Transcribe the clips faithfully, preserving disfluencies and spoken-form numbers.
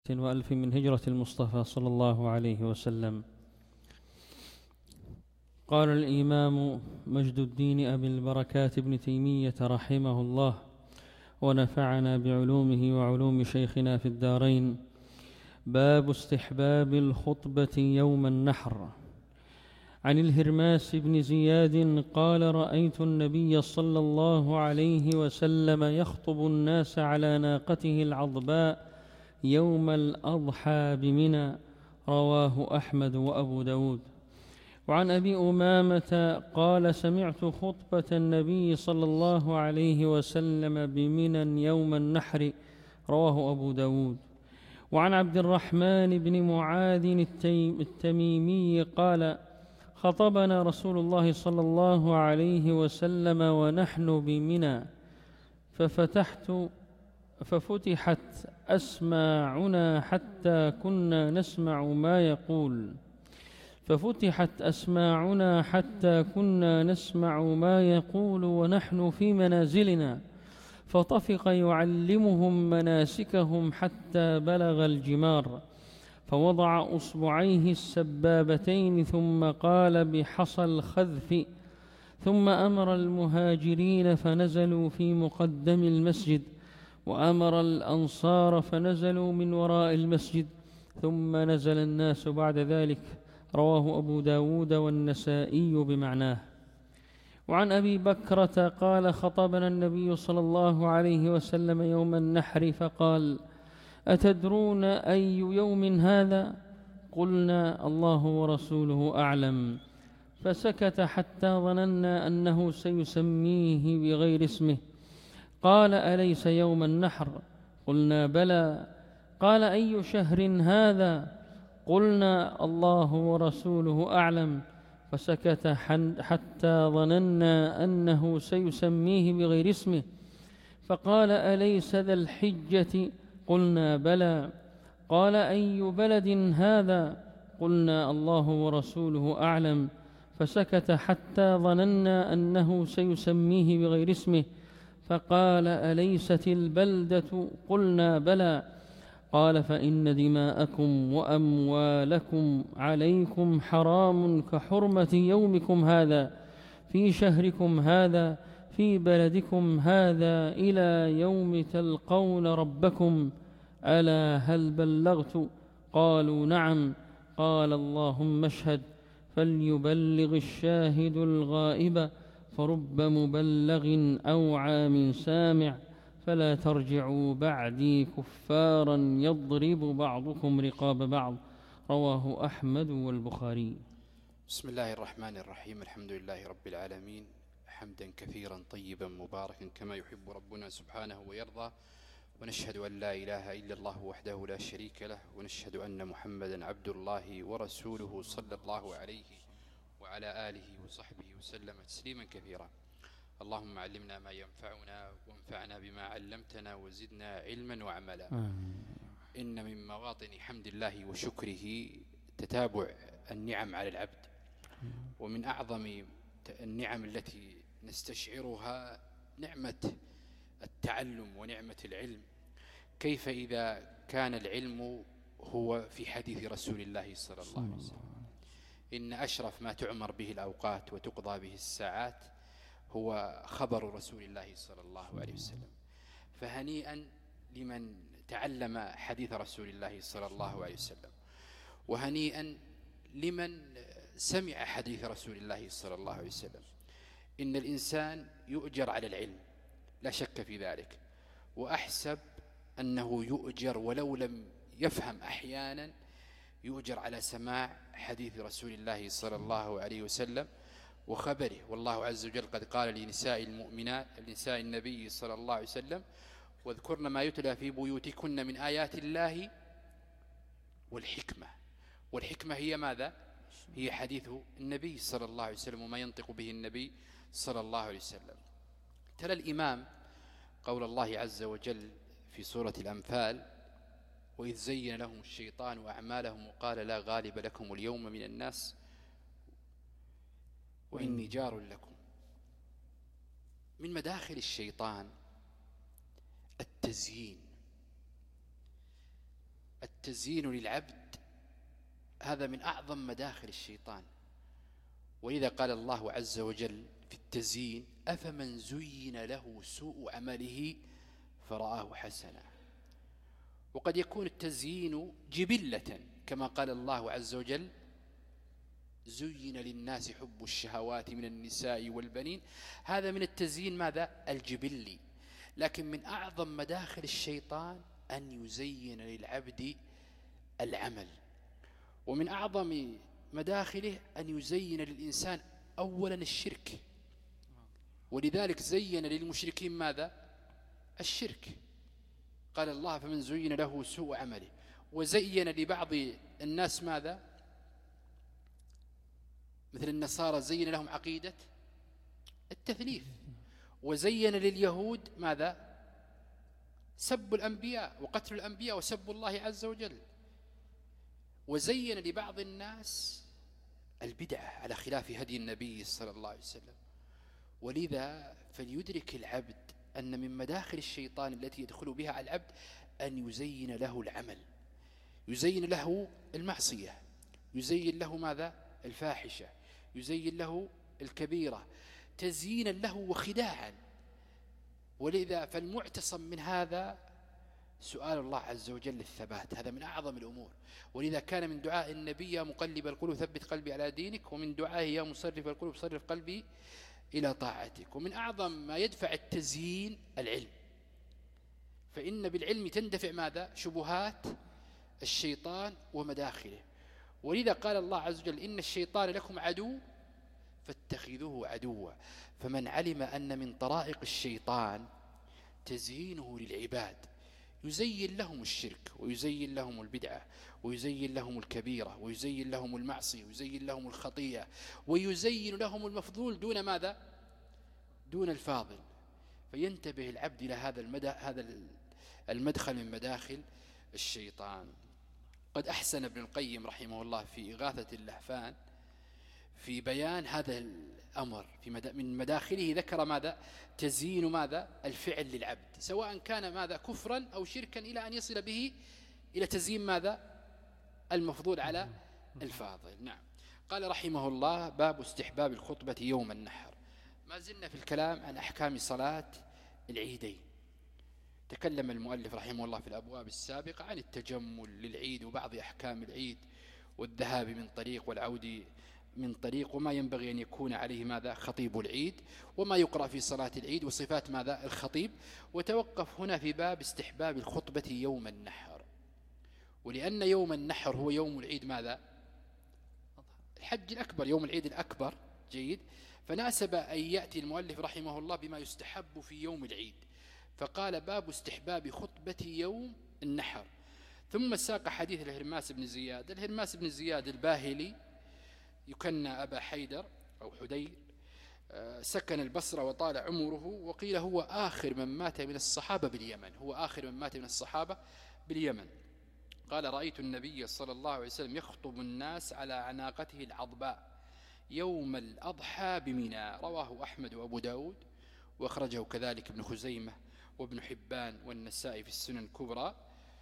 وألف من هجرة المصطفى صلى الله عليه وسلم. قال الإمام مجد الدين أبي البركات ابن تيمية رحمه الله ونفعنا بعلومه وعلوم شيخنا في الدارين: باب استحباب الخطبة يوم النحر. عن الهرماس بن زياد قال: رأيت النبي صلى الله عليه وسلم يخطب الناس على ناقته العضباء يوم الأضحى بمنى. رواه أحمد وأبو داود. وعن أبي أمامة قال: سمعت خطبة النبي صلى الله عليه وسلم بمنى يوم النحر. رواه أبو داود. وعن عبد الرحمن بن معاذ التميمي قال: خطبنا رسول الله صلى الله عليه وسلم ونحن بمنى ففتحت ففتحت أسماعنا حتى كنا نسمع ما يقول ففتحت أسماعنا حتى كنا نسمع ما يقول ونحن في منازلنا، فطفق يعلمهم مناسكهم حتى بلغ الجمار، فوضع أصبعيه السبابتين ثم قال بحصى الخذف، ثم أمر المهاجرين فنزلوا في مقدم المسجد، وأمر الأنصار فنزلوا من وراء المسجد، ثم نزل الناس بعد ذلك. رواه أبو داود والنسائي بمعناه. وعن أبي بكرة قال: خطبنا النبي صلى الله عليه وسلم يوم النحر فقال: أتدرون أي يوم هذا؟ قلنا: الله ورسوله أعلم. فسكت حتى ظننا أنه سيسميه بغير اسمه. قال: أليس يوم النحر؟ قلنا: بلى. قال: أي شهر هذا؟ قلنا: الله ورسوله أعلم. فسكت حتى ظننا أنه سيسميه بغير اسمه. فقال: أليس ذا الحجة؟ قلنا: بلى. قال: أي بلد هذا؟ قلنا: الله ورسوله أعلم. فسكت حتى ظننا أنه سيسميه بغير اسمه. فقال: أليست البلدة؟ قلنا: بلى. قال: فإن دماءكم وأموالكم عليكم حرام كحرمة يومكم هذا في شهركم هذا في بلدكم هذا إلى يوم تلقون ربكم. ألا هل بلغت؟ قالوا: نعم. قال: اللهم اشهد، فليبلغ الشاهد الغائب، فرب مبلغ أوعى من سامع، فلا ترجعوا بعدي كفارا يضرب بعضكم رقاب بعض. رواه أحمد والبخاري. بسم الله الرحمن الرحيم. الحمد لله رب العالمين، حمدا كثيرا طيبا مباركا كما يحب ربنا سبحانه ويرضى، ونشهد أن لا إله إلا الله وحده لا شريك له، ونشهد أن محمدا عبد الله ورسوله صلى الله عليه وعلى آله وصحبه وسلم تسليما كثيرا. اللهم علمنا ما ينفعنا وانفعنا بما علمتنا وزدنا علما وعملا. إن من مواطن حمد الله وشكره تتابع النعم على العبد، ومن أعظم النعم التي نستشعرها نعمة التعلم ونعمة العلم. كيف إذا كان العلم هو في حديث رسول الله صلى الله عليه وسلم؟ إن أشرف ما تعمر به الأوقات وتقضى به الساعات هو خبر رسول الله صلى الله عليه وسلم. فهنيئا لمن تعلم حديث رسول الله صلى الله عليه وسلم، وهنيئا لمن سمع حديث رسول الله صلى الله عليه وسلم. إن الإنسان يؤجر على العلم لا شك في ذلك، وأحسب أنه يؤجر ولو لم يفهم أحيانا يؤجر على سماع حديث رسول الله صلى الله عليه وسلم وخبره. والله عز وجل قد قال لنساء المؤمنات لنساء النبي صلى الله عليه وسلم: واذكرن ما يتلى في بيوتكن من آيات الله والحكمة. والحكمة هي ماذا؟ هي حديث النبي صلى الله عليه وسلم وما ينطق به النبي صلى الله عليه وسلم. تلا الإمام قول الله عز وجل في سورة الأنفال: وإذ زين لهم الشيطان أعمالهم وقال لا غالب لكم اليوم من الناس وإني جار لكم. من مداخل الشيطان التزيين، التزيين للعبد هذا من أعظم مداخل الشيطان، ولذا قال الله عز وجل في التزيين: أفمن زين له سوء عمله فرآه حسنا. وقد يكون التزيين جبلة كما قال الله عز وجل: زين للناس حب الشهوات من النساء والبنين. هذا من التزيين ماذا؟ الجبلي. لكن من أعظم مداخل الشيطان أن يزين للعبد العمل، ومن أعظم مداخله أن يزين للإنسان أولا الشرك، ولذلك زين للمشركين ماذا؟ الشرك. قال الله: فمن زين له سوء عمله. وزين لبعض الناس ماذا؟ مثل النصارى زين لهم عقيدة التثليث. وزين لليهود ماذا؟ سب الأنبياء وقتل الأنبياء وسب الله عز وجل. وزين لبعض الناس البدعة على خلاف هدي النبي صلى الله عليه وسلم. ولذا فليدرك العبد أن من مداخل الشيطان التي يدخل بها على العبد أن يزين له العمل، يزين له المعصية، يزين له ماذا؟ الفاحشة، يزين له الكبيرة، تزيينا له وخداعا. ولذا فالمعتصم من هذا سؤال الله عز وجل الثبات، هذا من أعظم الأمور. ولذا كان من دعاء النبي: يا مقلب القلوب ثبت قلبي على دينك. ومن دعائه: يا مصرف القلوب صرف قلبي إلى طاعتك. ومن أعظم ما يدفع التزيين العلم، فإن بالعلم تندفع ماذا؟ شبهات الشيطان ومداخله. ولذا قال الله عز وجل: إن الشيطان لكم عدو فاتخذوه عدوا. فمن علم أن من طرائق الشيطان تزيينه للعباد، يزين لهم الشرك، ويزين لهم البدعة، ويزين لهم الكبيرة، ويزين لهم المعصية، ويزين لهم الخطيئة، ويزين لهم المفضول دون ماذا؟ دون الفاضل. فينتبه العبد إلى هذا المدى هذا المدخل من مداخل الشيطان. قد أحسن ابن القيم رحمه الله في إغاثة اللهفان في بيان هذا الأمر. في مدا من مداخله ذكر ماذا؟ تزيين ماذا؟ الفعل للعبد، سواء كان ماذا؟ كفرا أو شركا، إلى أن يصل به إلى تزيين ماذا؟ المفضول على الفاضل. نعم. قال رحمه الله: باب استحباب الخطبة يوم النحر. ما زلنا في الكلام عن أحكام صلاة العيدين. تكلم المؤلف رحمه الله في الأبواب السابقة عن التجمل للعيد وبعض أحكام العيد، والذهاب من طريق والعود من طريق، وما ينبغي أن يكون عليه ماذا؟ خطيب العيد، وما يقرأ في صلاة العيد، وصفات ماذا؟ الخطيب. وتوقف هنا في باب استحباب الخطبة يوم النحر. ولأن يوم النحر هو يوم العيد ماذا؟ الحج الأكبر، يوم العيد الأكبر. جيد. فناسب أن يأتي المؤلف رحمه الله بما يستحب في يوم العيد، فقال: باب استحباب خطبة يوم النحر. ثم ساق حديث الهرماس بن زياد. الهرماس بن زياد الباهلي يكنى أبا حيدر أو حدير، سكن البصرة وطال عمره، وقيل هو آخر من مات من الصحابة باليمن، هو آخر من مات من الصحابة باليمن. قال: رأيت النبي صلى الله عليه وسلم يخطب الناس على عناقته العضباء يوم الأضحى بمنى. رواه أحمد وأبو داود، وأخرجه كذلك ابن خزيمة وابن حبان والنسائي في السنن الكبرى.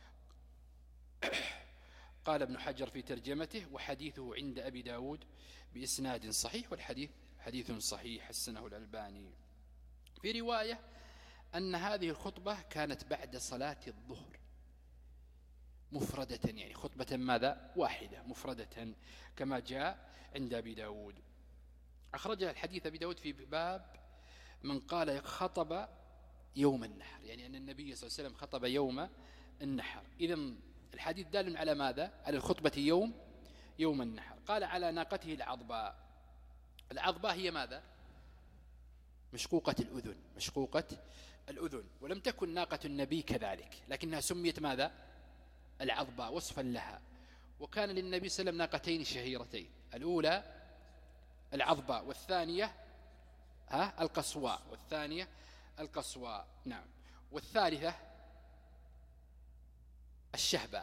قال ابن حجر في ترجمته: وحديثه عند أبي داود بإسناد صحيح، والحديث حديث صحيح حسنه الألباني. في رواية أن هذه الخطبة كانت بعد صلاة الظهر مفردة، يعني خطبة ماذا؟ واحدة مفردة، كما جاء عند أبي داود. أخرج الحديث أبي داود في باب من قال خطب يوم النحر، يعني أن النبي صلى الله عليه وسلم خطب يوم النحر. إذن الحديث دال على ماذا؟ على الخطبة يوم يوم النحر. قال: على ناقته العضباء. العضباء هي ماذا؟ مشقوقة الأذن، مشقوقة الأذن. ولم تكن ناقة النبي كذلك، لكنها سميت ماذا؟ العضباء وصفا لها. وكان للنبي صلى الله عليه وسلم ناقتين شهيرتين، الأولى العضباء، والثانية ها القصواء، والثانية القصواء. نعم. والثالثة الشهباء.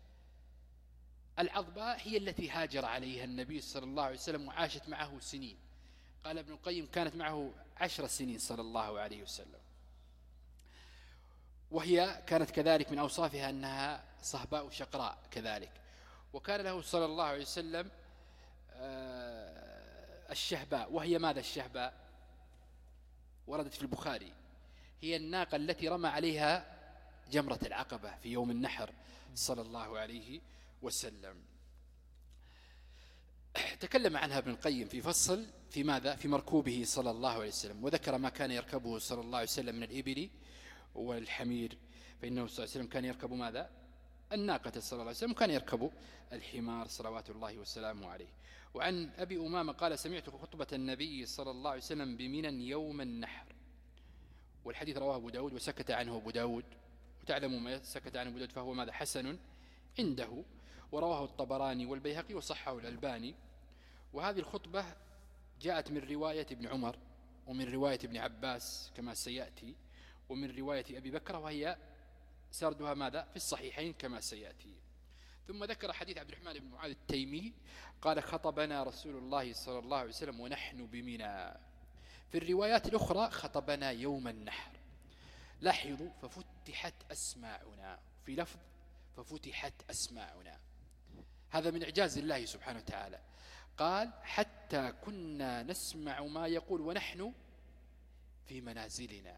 العضباء هي التي هاجر عليها النبي صلى الله عليه وسلم وعاشت معه سنين. قال ابن القيم: كانت معه عشر سنين صلى الله عليه وسلم. وهي كانت كذلك من أوصافها أنها صهباء شقراء كذلك. وكان له صلى الله عليه وسلم الشهباء، وهي ماذا الشهباء؟ وردت في البخاري، هي الناقة التي رمى عليها جمرة العقبة في يوم النحر صلى الله عليه وسلم. تكلم عنها ابن القيم في فصل في ماذا؟ في مركوبه صلى الله عليه وسلم، وذكر ما كان يركبه صلى الله عليه وسلم من الإبل والحمير، فإنه صلى الله عليه وسلم كان يركب ماذا؟ الناقة صلى الله عليه وسلم، كان يركب الحمار صلوات الله وسلامه عليه. وعن أبي أمامة قال سمعت خطبة النبي صلى الله عليه وسلم بمنى يوم النحر، والحديث رواه أبو داود وسكت عنه أبو داود، وتعلم ما سكت عنه أبو داود فهو ماذا؟ حسن عنده. ورواه الطبراني والبيهقي وصححه الألباني. وهذه الخطبة جاءت من رواية ابن عمر، ومن رواية ابن عباس كما سيأتي، ومن رواية أبي بكر، وهي سردها ماذا؟ في الصحيحين كما سيأتي. ثم ذكر حديث عبد الرحمن بن معاذ التيمي قال خطبنا رسول الله صلى الله عليه وسلم ونحن بمنى. في الروايات الأخرى خطبنا يوم النحر. لاحظوا ففتحت أسماعنا، في لفظ ففتحت أسماعنا، هذا من إعجاز الله سبحانه وتعالى. قال حتى كنا نسمع ما يقول ونحن في منازلنا.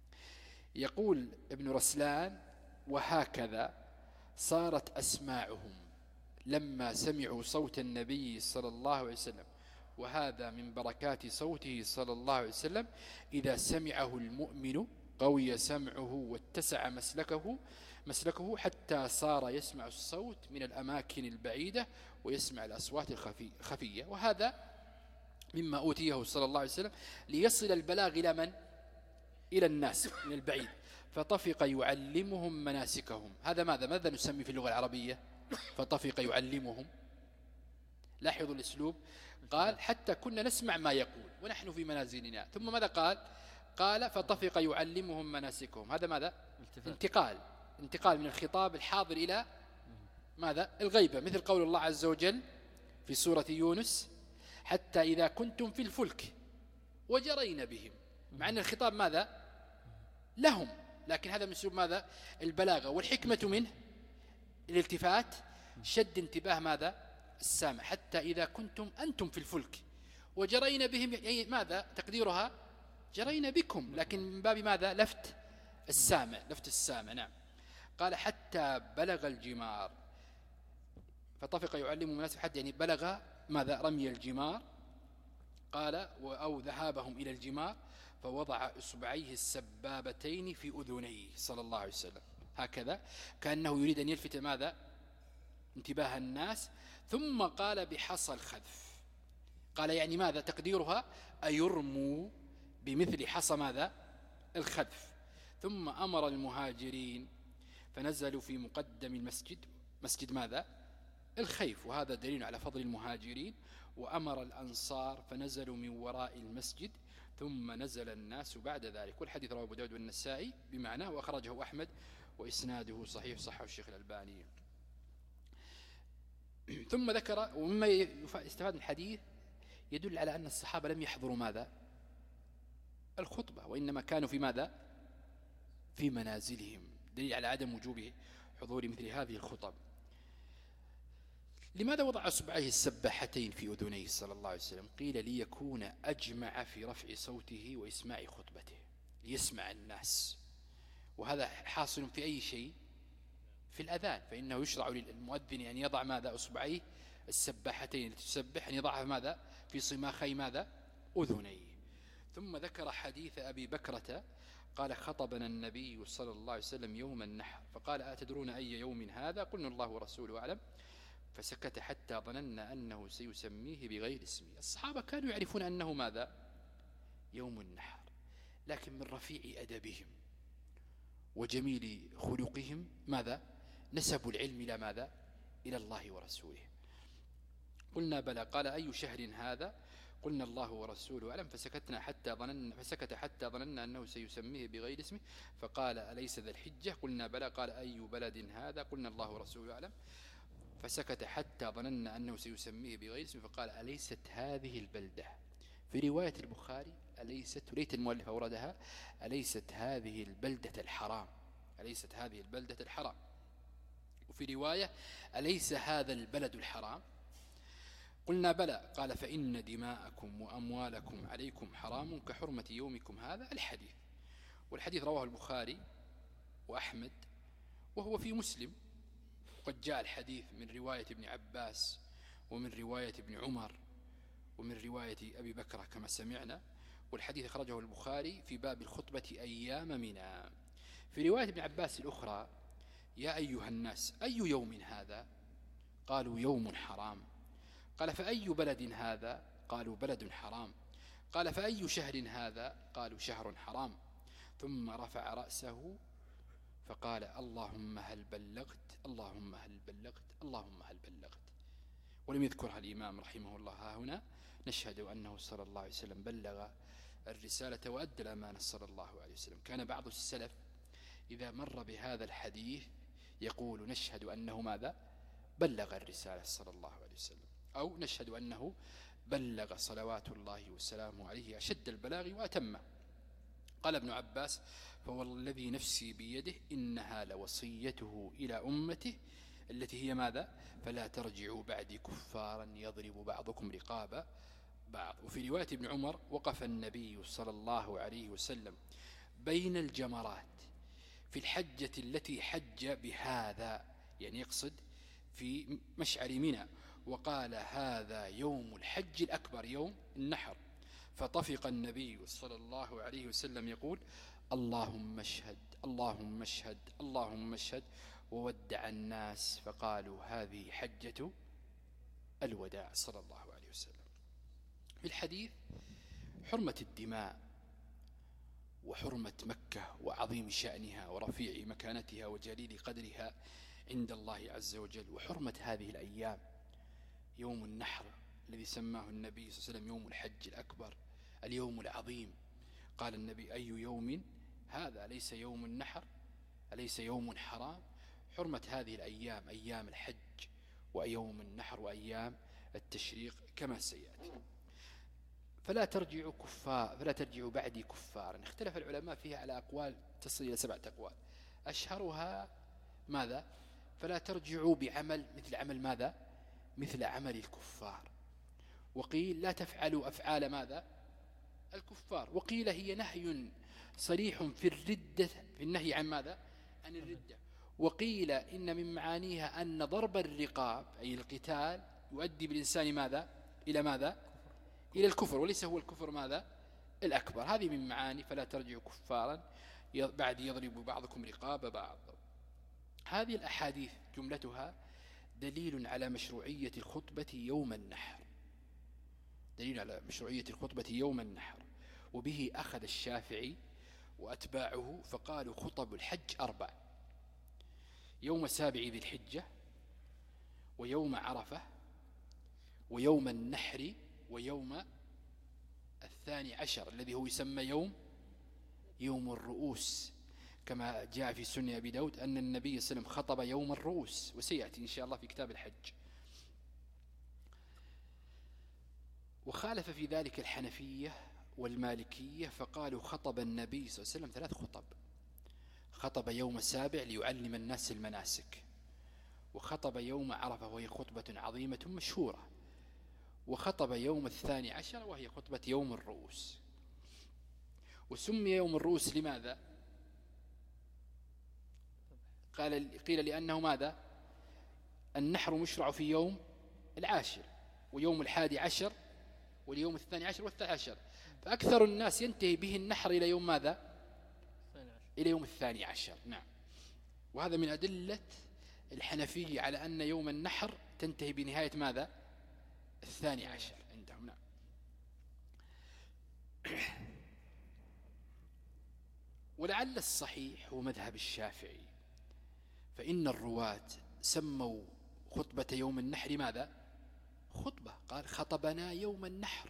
يقول ابن رسلان وهكذا صارت أسماعهم لما سمعوا صوت النبي صلى الله عليه وسلم، وهذا من بركات صوته صلى الله عليه وسلم. إذا سمعه المؤمن قوي سمعه واتسع مسلكه مسلكه حتى صار يسمع الصوت من الأماكن البعيدة ويسمع الأصوات الخفية. وهذا مما أوتيه صلى الله عليه وسلم ليصل البلاغ إلى من؟ إلى الناس من البعيد. فطفق يعلمهم مناسكهم. هذا ماذا؟ ماذا نسمي في اللغة العربية؟ فطفق يعلمهم. لاحظوا الأسلوب، قال حتى كنا نسمع ما يقول ونحن في منازلنا. ثم ماذا قال؟ قال فطفق يعلمهم مناسكهم. هذا ماذا؟ انتقال انتقال من الخطاب الحاضر إلى ماذا؟ الغيبة، مثل قول الله عز وجل في سورة يونس حتى إذا كنتم في الفلك وجرين بهم، مع أن الخطاب ماذا؟ لهم، لكن هذا من أسلوب ماذا؟ البلاغة. والحكمة منه الالتفات، شد انتباه ماذا؟ السامع. حتى إذا كنتم أنتم في الفلك وجرين بهم، يعني ماذا تقديرها؟ جرين بكم، لكن من باب ماذا؟ لفت السامع، لفت السامع. نعم. قال حتى بلغ الجمار، فطفق يعلم مناسب حتى يعني بلغ ماذا؟ رمي الجمار. قال أو ذهابهم إلى الجمار، فوضع إصبعيه السبابتين في أذنيه صلى الله عليه وسلم هكذا، كأنه يريد أن يلفت ماذا؟ انتباه الناس. ثم قال بحصى الخذف. قال يعني ماذا تقديرها؟ أيرموا بمثل حصى ماذا؟ الخذف. ثم أمر المهاجرين فنزلوا في مقدم المسجد، مسجد ماذا؟ الخيف، وهذا دليل على فضل المهاجرين. وأمر الأنصار فنزلوا من وراء المسجد، ثم نزل الناس بعد ذلك. والحديث رواه أبو داود والنسائي بمعناه، وأخرجه أحمد وإسناده صحيح، صححه الشيخ الألباني. ثم ذكر، ومما يستفاد من الحديث يدل على أن الصحابة لم يحضروا ماذا؟ الخطبة، وإنما كانوا في ماذا؟ في منازلهم، دليل على عدم وجوب حضور مثل هذه الخطب. لماذا وضع أصبعيه السباحتين في أذنيه صلى الله عليه وسلم؟ قيل ليكون أجمع في رفع صوته وإسماع خطبته، ليسمع الناس. وهذا حاصل في أي شيء؟ في الأذان، فإنه يشرع للمؤذن أن يضع ماذا؟ أصبعيه السباحتين التي تسبح، أن يضعها ماذا؟ في صماخي ماذا؟ أذنيه. ثم ذكر حديث أبي بكرة قال خطبنا النبي صلى الله عليه وسلم يوم النحر، فقال أتدرون أي يوم هذا؟ قلنا الله ورسوله أعلم، فسكت حتى ظننا أنه سيسميه بغير اسمه. الصحابة كانوا يعرفون أنه ماذا؟ يوم النحر، لكن من رفيع أدبهم وجميل خلقهم ماذا؟ نسبوا العلم إلى ماذا؟ إلى الله ورسوله. قلنا بلى، قال أي شهر هذا؟ قلنا الله ورسوله أعلم، فسكتنا حتى ظننا فسكت حتى ظننا أنه سيسميه بغير اسمه، فقال أليس ذا الحجة؟ قلنا بلى، قال أي بلد هذا؟ قلنا الله ورسوله أعلم، فسكت حتى ظننا أنه سيسميه بغير اسمه، فقال أليست هذه البلدة؟ في رواية البخاري أليست، وليت المؤلف أوردها، أليست هذه البلدة الحرام؟ أليست هذه البلدة الحرام؟ وفي رواية أليس هذا البلد الحرام؟ قلنا بلى. قال فإن دماءكم وأموالكم عليكم حرام كحرمة يومكم هذا الحديث. والحديث رواه البخاري وأحمد وهو في مسلم. وقد جاء الحديث من رواية ابن عباس ومن رواية ابن عمر ومن رواية أبي بكر كما سمعنا. والحديث أخرجه البخاري في باب الخطبة أيام منى. في رواية ابن عباس الأخرى يا أيها الناس أي يوم هذا؟ قالوا يوم حرام. قال فأي بلد هذا؟ قالوا بلد حرام. قال فأي شهر هذا؟ قالوا شهر حرام. ثم رفع رأسه فقال اللهم هل بلغت اللهم هل بلغت اللهم هل بلغت. ولم يذكرها الإمام رحمه الله. ها هنا نشهد أنه صلى الله عليه وسلم بلغ الرسالة وأدى الأمانة صلى الله عليه وسلم. كان بعض السلف إذا مر بهذا الحديث يقول نشهد أنه ماذا؟ بلغ الرسالة صلى الله عليه وسلم، أو نشهد أنه بلغ صلوات الله وسلامه عليه أشد البلاغ وأتمه. قال ابن عباس فوالذي نفسي بيده إنها لوصيته إلى أمته التي هي ماذا؟ فلا ترجعوا بعدي كفارا يضرب بعضكم رقاب بعض. وفي رواية ابن عمر وقف النبي صلى الله عليه وسلم بين الجمرات في الحجة التي حج بهذا، يعني يقصد في مشعر منى، وقال هذا يوم الحج الأكبر يوم النحر. فطفق النبي صلى الله عليه وسلم يقول اللهم اشهد اللهم اشهد اللهم اشهد، وودع الناس فقالوا هذه حجة الوداع صلى الله عليه وسلم. في الحديث حرمة الدماء وحرمة مكة وعظيم شأنها ورفيع مكانتها وجليل قدرها عند الله عز وجل، وحرمة هذه الأيام يوم النحر الذي سماه النبي صلى الله عليه وسلم يوم الحج الأكبر اليوم العظيم. قال النبي أي يوم هذا؟ أليس يوم النحر؟ أليس يوم حرام؟ حرمة هذه الأيام أيام الحج ويوم النحر وأيام التشريق كما سيأتي. فلا ترجعوا كفار فلا ترجعوا بعدي كفارا. اختلف العلماء فيها على أقوال تصل إلى سبعة أقوال. أشهرها ماذا؟ فلا ترجعوا بعمل مثل عمل ماذا؟ مثل عمل الكفار. وقيل لا تفعلوا أفعال ماذا؟ الكفار. وقيل هي نهي صريح في الردة، في النهي عن ماذا؟ عن الردة. وقيل إن من معانيها أن ضرب الرقاب أي القتال يؤدي بالإنسان ماذا؟ إلى ماذا؟ إلى الكفر، وليس هو الكفر ماذا؟ الأكبر. هذه من معاني فلا ترجعوا كفارا بعد يضرب بعضكم رقاب بعض. هذه الأحاديث جملتها دليل على مشروعية الخطبة يوم النحر، دليل على مشروعية الخطبة يوم النحر. وبه أخذ الشافعي وأتباعه فقالوا خطب الحج أربع: يوم سابع ذي الحجة، ويوم عرفة، ويوم النحر، ويوم الثاني عشر الذي هو يسمى يوم يوم الرؤوس، كما جاء في سنة أبي داود أن النبي صلى الله عليه وسلم خطب يوم الرؤوس، وسيأتي إن شاء الله في كتاب الحج. وخالف في ذلك الحنفية والمالكية فقالوا خطب النبي صلى الله عليه وسلم ثلاث خطب: خطب يوم السابع ليعلم الناس المناسك، وخطب يوم عرفة وهي خطبة عظيمة مشهورة، وخطب يوم الثاني عشر وهي خطبة يوم الرؤوس. وسمي يوم الرؤوس لماذا؟ قال قيل لأنه ماذا؟ النحر مشرع في يوم العاشر، ويوم الحادي عشر، واليوم الثاني عشر والثالث عشر، فأكثر الناس ينتهي به النحر إلى يوم ماذا؟ إلى يوم الثاني عشر. نعم. وهذا من أدلة الحنفية على أن يوم النحر تنتهي بنهاية ماذا؟ الثاني عشر عندهم. نعم. ولعل الصحيح هو مذهب الشافعي، فإن الرواة سموا خطبة يوم النحر ماذا؟ خطبة. قال خطبنا يوم النحر،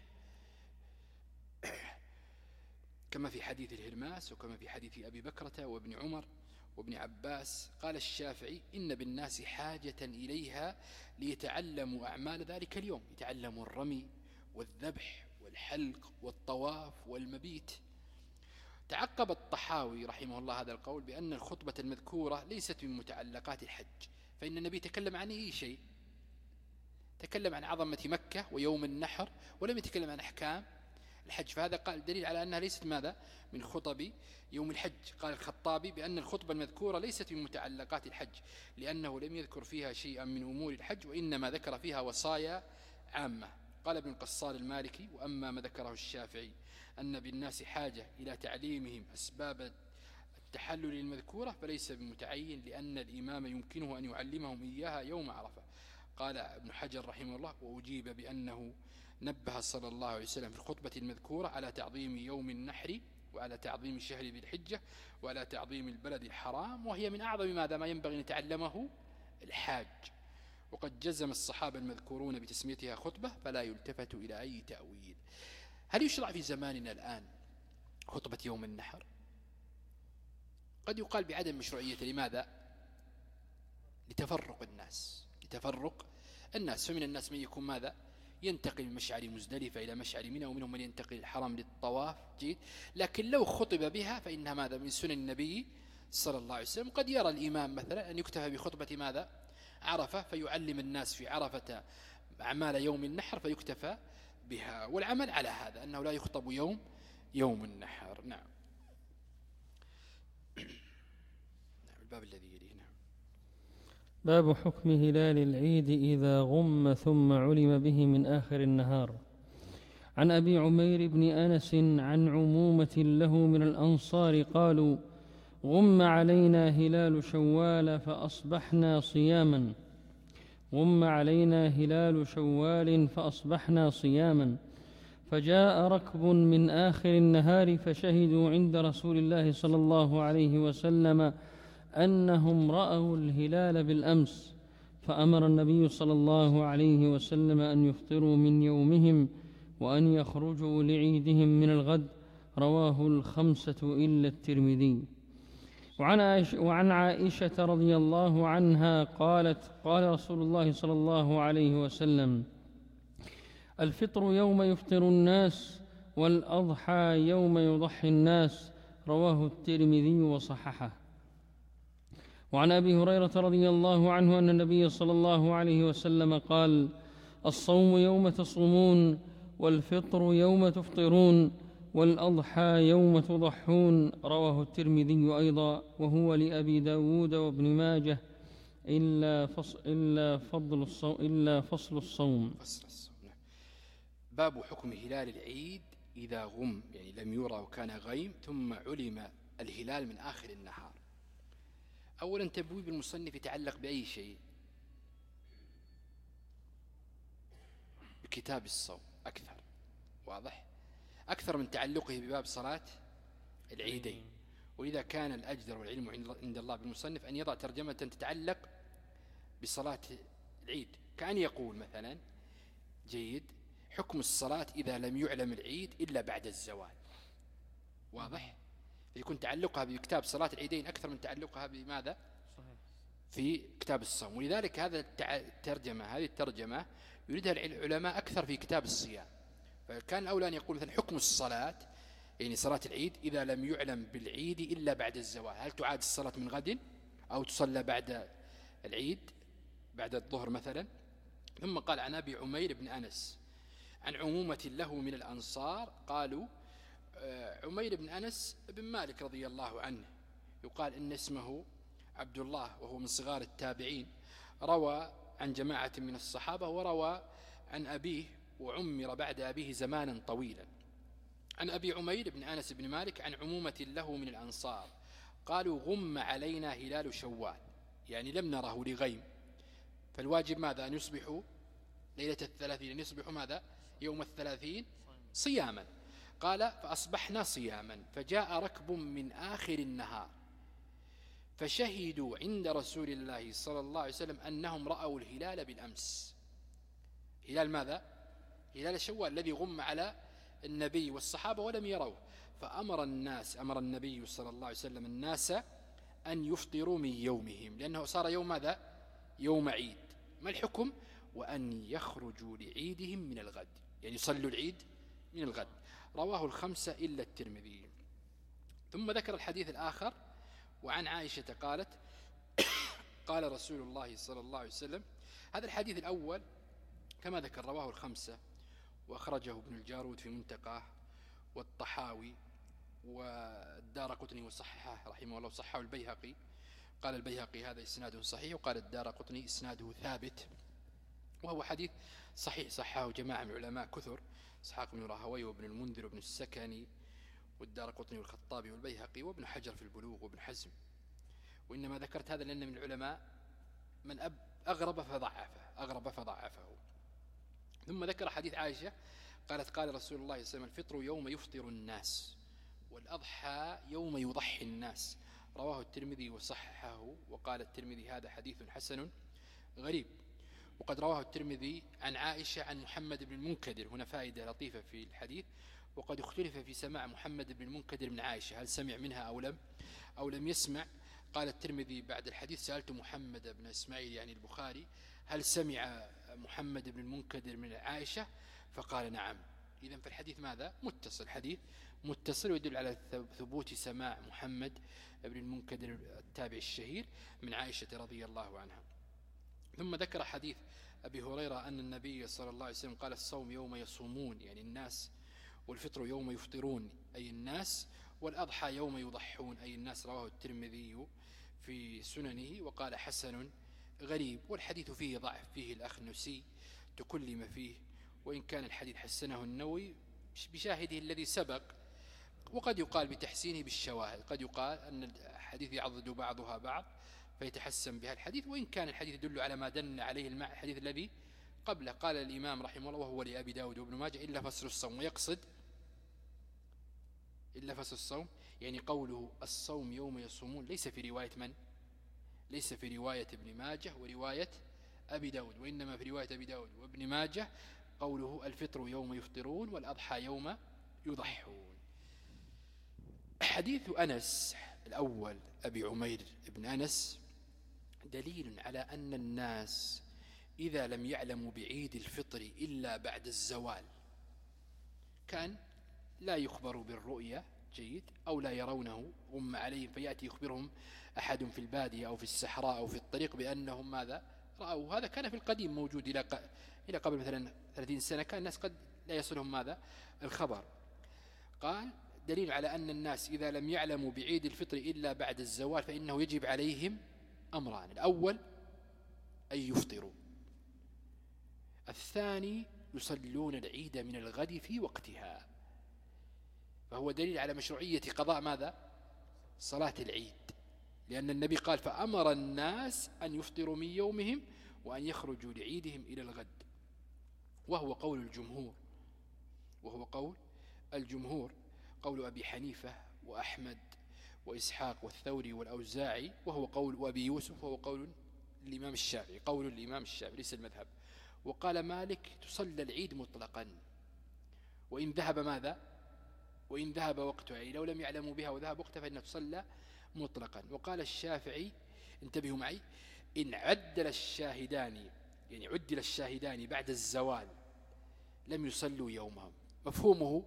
كما في حديث الهرماس وكما في حديث أبي بكرة وابن عمر وابن عباس. قال الشافعي إن بالناس حاجة إليها ليتعلموا أعمال ذلك اليوم، يتعلموا الرمي والذبح والحلق والطواف والمبيت. تعقب الطحاوي رحمه الله هذا القول بأن الخطبة المذكورة ليست من متعلقات الحج، فإن النبي تكلم عن أي شيء، تكلم عن عظمة مكة ويوم النحر ولم يتكلم عن أحكام الحج، فهذا قال دليل على أنها ليست ماذا من خطب يوم الحج. قال الخطابي بأن الخطبة المذكورة ليست من متعلقات الحج لأنه لم يذكر فيها شيئا من أمور الحج، وإنما ذكر فيها وصايا عامة. قال ابن القصار المالكي: وأما ما ذكره الشافعي أن بالناس حاجة إلى تعليمهم أسباب التحلل المذكورة فليس بمتعين، لأن الإمام يمكنه أن يعلمهم إياها يوم عرفة. قال ابن حجر رحمه الله: وأجيب بأنه نبه صلى الله عليه وسلم في الخطبة المذكورة على تعظيم يوم النحر وعلى تعظيم شهر ذي الحجة وعلى تعظيم البلد الحرام، وهي من أعظم ماذا ما ينبغي أن يتعلمه الحاج. وقد جزم الصحابة المذكورون بتسميتها خطبة فلا يلتفت إلى أي تأويل. هل يشرع في زماننا الآن خطبة يوم النحر؟ قد يقال بعدم مشروعية. لماذا؟ لتفرق الناس لتفرق الناس فمن الناس من يكون ماذا ينتقل من مشعر مزدلفة إلى مشعر منى، ومنهم من ينتقل الحرم للطواف. جيد. لكن لو خطب بها فإنها ماذا من سنن النبي صلى الله عليه وسلم. قد يرى الإمام مثلا أن يكتفى بخطبة ماذا عرفة فيعلم الناس في عرفة أعمال يوم النحر فيكتفى بها، والعمل على هذا أنه لا يخطب يوم يوم النحر. نعم. نعم. الباب الذي يليه. نعم. باب حكم هلال العيد إذا غم ثم علم به من آخر النهار. عن أبي عمير بن أنس عن عمومة له من الأنصار قالوا: غم علينا هلال شوال فأصبحنا صياما غم علينا هلال شوال فأصبحنا صياما فجاء ركب من آخر النهار فشهدوا عند رسول الله صلى الله عليه وسلم أنهم رأوا الهلال بالأمس، فأمر النبي صلى الله عليه وسلم أن يفطروا من يومهم وأن يخرجوا لعيدهم من الغد. رواه الخمسة إلا الترمذي. وعن عائشة, وعن عائشة رضي الله عنها قالت: قال رسول الله صلى الله عليه وسلم: الفطر يوم يفطر الناس والأضحى يوم يضحي الناس. رواه الترمذي وصححه. وعن أبي هريرة رضي الله عنه أن النبي صلى الله عليه وسلم قال: الصوم يوم تصومون والفطر يوم تفطرون والأضحى يوم تضحون. رواه الترمذي أيضا، وهو لأبي داود وابن ماجه إلا فصل, إلا فضل الصوم إلا فصل الصوم. باب حكم هلال العيد إذا غم، يعني لم يرى وكان غيم ثم علم الهلال من آخر النهار. أولا تبويب المصنف يتعلق بأي شيء؟ بكتاب الصوم أكثر، واضح، أكثر من تعلقه بباب صلاة العيدين. وإذا كان الأجدر والعلم عند الله بالمصنف أن يضع ترجمة تتعلق بصلاة العيد، كأن يقول مثلا: جيد، حكم الصلاة إذا لم يعلم العيد إلا بعد الزوال. واضح؟ يكون تعلقها بكتاب صلاة العيدين أكثر من تعلقها بماذا؟ في كتاب الصوم. ولذلك هذا الترجمة هذه الترجمة يريدها العلماء أكثر في كتاب الصيام. فكان الأولى أن يقول مثلا: حكم الصلاة، يعني صلاة العيد، إذا لم يعلم بالعيد إلا بعد الزوال. هل تعاد الصلاة من غد أو تصلى بعد العيد بعد الظهر مثلا؟ ثم قال: عن أبي عمير بن أنس عن عمومة له من الأنصار قالوا. عمير بن أنس بن مالك رضي الله عنه، يقال إن اسمه عبد الله، وهو من صغار التابعين، روى عن جماعة من الصحابة وروى عن أبيه وعمر بعد أبيه زمانا طويلا. عن أبي عمير بن أنس بن مالك عن عمومة له من الأنصار قالوا: غم علينا هلال شوال، يعني لم نره لغيم، فالواجب ماذا؟ أن يصبحوا ليلة الثلاثين، أن يصبحوا ماذا؟ يوم الثلاثين صياما. قال: فأصبحنا صياما فجاء ركب من آخر النهار فشهدوا عند رسول الله صلى الله عليه وسلم أنهم رأوا الهلال بالأمس. هلال ماذا؟ هلال شوال الذي غم على النبي والصحابة ولم يروه. فأمر الناس أمر النبي صلى الله عليه وسلم الناس أن يفطروا من يومهم، لأنه صار يوم ماذا؟ يوم عيد. ما الحكم؟ وأن يخرجوا لعيدهم من الغد، يعني يصلوا العيد من الغد. رواه الخمسة إلا الترمذي. ثم ذكر الحديث الآخر وعن عائشة قالت قال رسول الله صلى الله عليه وسلم. هذا الحديث الأول كما ذكر رواه الخمسة وأخرجه ابن الجارود في منتقاه والطحاوي والدارقطني وصححه رحمه الله، صححه البيهقي، قال البيهقي هذا إسناد صحيح، وقال الدارقطني إسناده ثابت، وهو حديث صحيح صححه جماعة من العلماء كثر، إسحاق بن راهويه وابن المنذر وابن السكني والدارقطني والخطابي والبيهقي وابن حجر في البلوغ وابن حزم. وإنما ذكرت هذا لأن من العلماء من أب أغرب فضعفه أغرب فضعفه. ثم ذكر حديث عائشة قالت قال رسول الله صلى الله عليه وسلم الفطر يوم يفطر الناس والأضحى يوم يضحي الناس، رواه الترمذي وصححه، وقال الترمذي هذا حديث حسن غريب. وقد رواه الترمذي عن عائشة عن محمد بن المنكدر، هنا فائدة لطيفة في الحديث، وقد اختلف في سماع محمد بن المنكدر من عائشة، هل سمع منها أو لم أو لم يسمع. قال الترمذي بعد الحديث سألت محمد بن إسماعيل يعني البخاري هل سمع محمد بن المنكدر من عائشة، فقال نعم. إذن فالحديث ماذا؟ متصل، حديث متصل ويدل على ثبوت سماع محمد بن المنكدر التابع الشهير من عائشة رضي الله عنها. ثم ذكر حديث أبي هريرة أن النبي صلى الله عليه وسلم قال الصوم يوم يصومون يعني الناس، والفطر يوم يفطرون أي الناس، والأضحى يوم يضحون أي الناس، رواه الترمذي في سننه وقال حسن غريب. والحديث فيه ضعف، فيه الأخنسي تكلم فيه، وإن كان الحديث حسنه النووي بشاهده الذي سبق، وقد يقال بتحسينه بالشواهد، قد يقال أن الحديث يعضد بعضها بعض فيتحسن بها الحديث، وإن كان الحديث يدل على ما دل عليه الحديث الذي قبله. قال الإمام رحمه الله وهو لأبي داود وابن ماجه إلا فصل الصوم، ويقصد إلا فصل الصوم يعني قوله الصوم يوم يصومون ليس في رواية من؟ ليس في رواية ابن ماجه ورواية أبي داود، وإنما في رواية أبي داود وابن ماجه قوله الفطر يوم يفطرون والأضحى يوم يضحون. حديث أنس الأول أبي عمير ابن أنس دليل على أن الناس إذا لم يعلموا بعيد الفطر إلا بعد الزوال كان لا يخبروا بالرؤية جيد أو لا يرونه غم عليهم، فيأتي يخبرهم أحد في البادية أو في الصحراء أو في الطريق بأنهم ماذا رأوا. هذا كان في القديم موجود إلى إلى قبل مثلا ثلاثين سنة، كان الناس قد لا يصلهم ماذا الخبر. قال دليل على أن الناس إذا لم يعلموا بعيد الفطر إلا بعد الزوال فإنه يجب عليهم أمران، الأول أن يفطروا، الثاني يصلون العيد من الغد في وقتها. فهو دليل على مشروعية قضاء ماذا صلاة العيد، لأن النبي قال فأمر الناس أن يفطروا من يومهم وأن يخرجوا لعيدهم إلى الغد، وهو قول الجمهور وهو قول الجمهور قول أبي حنيفة وأحمد وإسحاق والثوري والأوزاعي، وهو قول أبي يوسف، وهو قول الإمام الشافعي قول الإمام الشافعي ليس المذهب. وقال مالك تصلى العيد مطلقا وإن ذهب ماذا وإن ذهب وقتها، يعني لو لم يعلموا بها وذهب وقتها فإنها تصلى مطلقا. وقال الشافعي انتبهوا معي إن عدل الشاهدان يعني عدل الشاهدان بعد الزوال لم يصلوا يومهم. مفهومه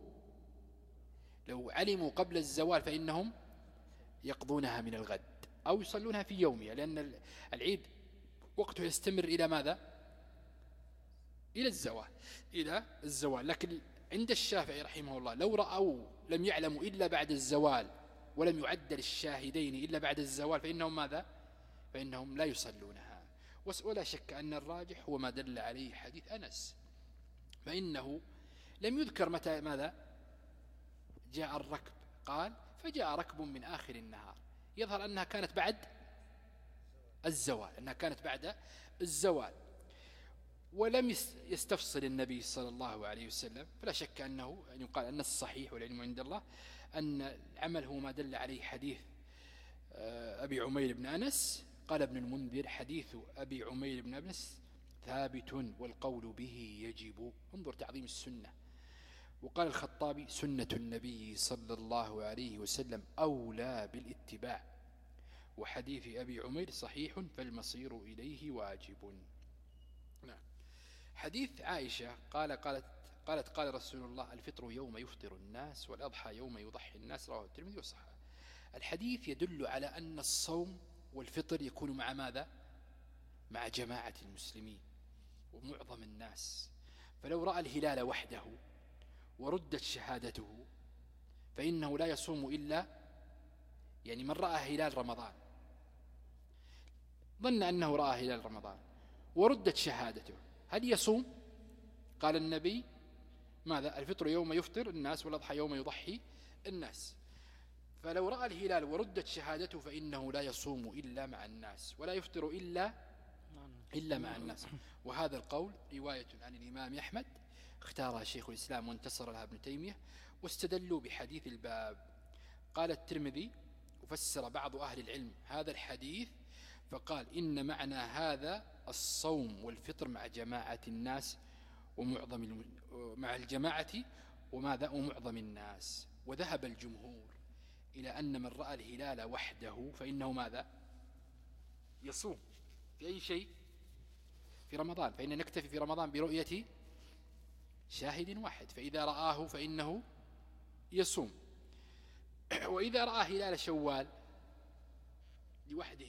لو علموا قبل الزوال فإنهم يقضونها من الغد أو يصلونها في يومها، لأن العيد وقته يستمر إلى ماذا إلى الزوال إلى الزوال. لكن عند الشافعي رحمه الله لو رأوا لم يعلموا إلا بعد الزوال ولم يعدل الشاهدين إلا بعد الزوال فإنهم ماذا فإنهم لا يصلونها. ولا شك أن الراجح هو ما دل عليه حديث أنس، فإنه لم يذكر متى ماذا جاء الركب، قال فجاء ركب من آخر النهار، يظهر أنها كانت بعد الزوال أنها كانت بعد الزوال ولم يستفصل النبي صلى الله عليه وسلم. فلا شك أنه أن يقال أن الصحيح والعلم عند الله أن العمل هو ما دل عليه حديث أبي عمير بن أنس. قال ابن المنذر حديث أبي عمير بن أنس ثابت والقول به يجب، انظر تعظيم السنة. وقال الخطابي سنة النبي صلى الله عليه وسلم أولى بالاتباع، وحديث أبي عمير صحيح فالمصير إليه واجب. نعم. حديث عائشة قال قالت قالت قال رسول الله الفطر يوم يفطر الناس والأضحى يوم يضحي الناس، رواه الترمذي وصححه. الحديث يدل على أن الصوم والفطر يكون مع ماذا؟ مع جماعة المسلمين ومعظم الناس. فلو رأى الهلال وحده وردت شهادته فإنه لا يصوم إلا، يعني من رأى هلال رمضان ظن أنه رأى هلال رمضان وردت شهادته هل يصوم؟ قال النبي ماذا؟ الفطر يوم يفطر الناس والأضحى يوم يضحي الناس. فلو رأى الهلال وردت شهادته فإنه لا يصوم إلا مع الناس ولا يفطر إلا إلا مع الناس. وهذا القول رواية عن الإمام أحمد اختارها شيخ الإسلام وانتصر لها ابن تيمية، واستدلوا بحديث الباب. قال الترمذي وفسر بعض أهل العلم هذا الحديث فقال إن معنى هذا الصوم والفطر مع جماعة الناس ومعظم الم... مع الجماعة وماذا ومعظم الناس. وذهب الجمهور إلى أن من رأى الهلال وحده فإنه ماذا؟ يصوم في أي شيء في رمضان، فإن نكتفي في رمضان برؤية شاهد واحد، فإذا رآه فإنه يصوم. وإذا رأى هلال شوال لوحده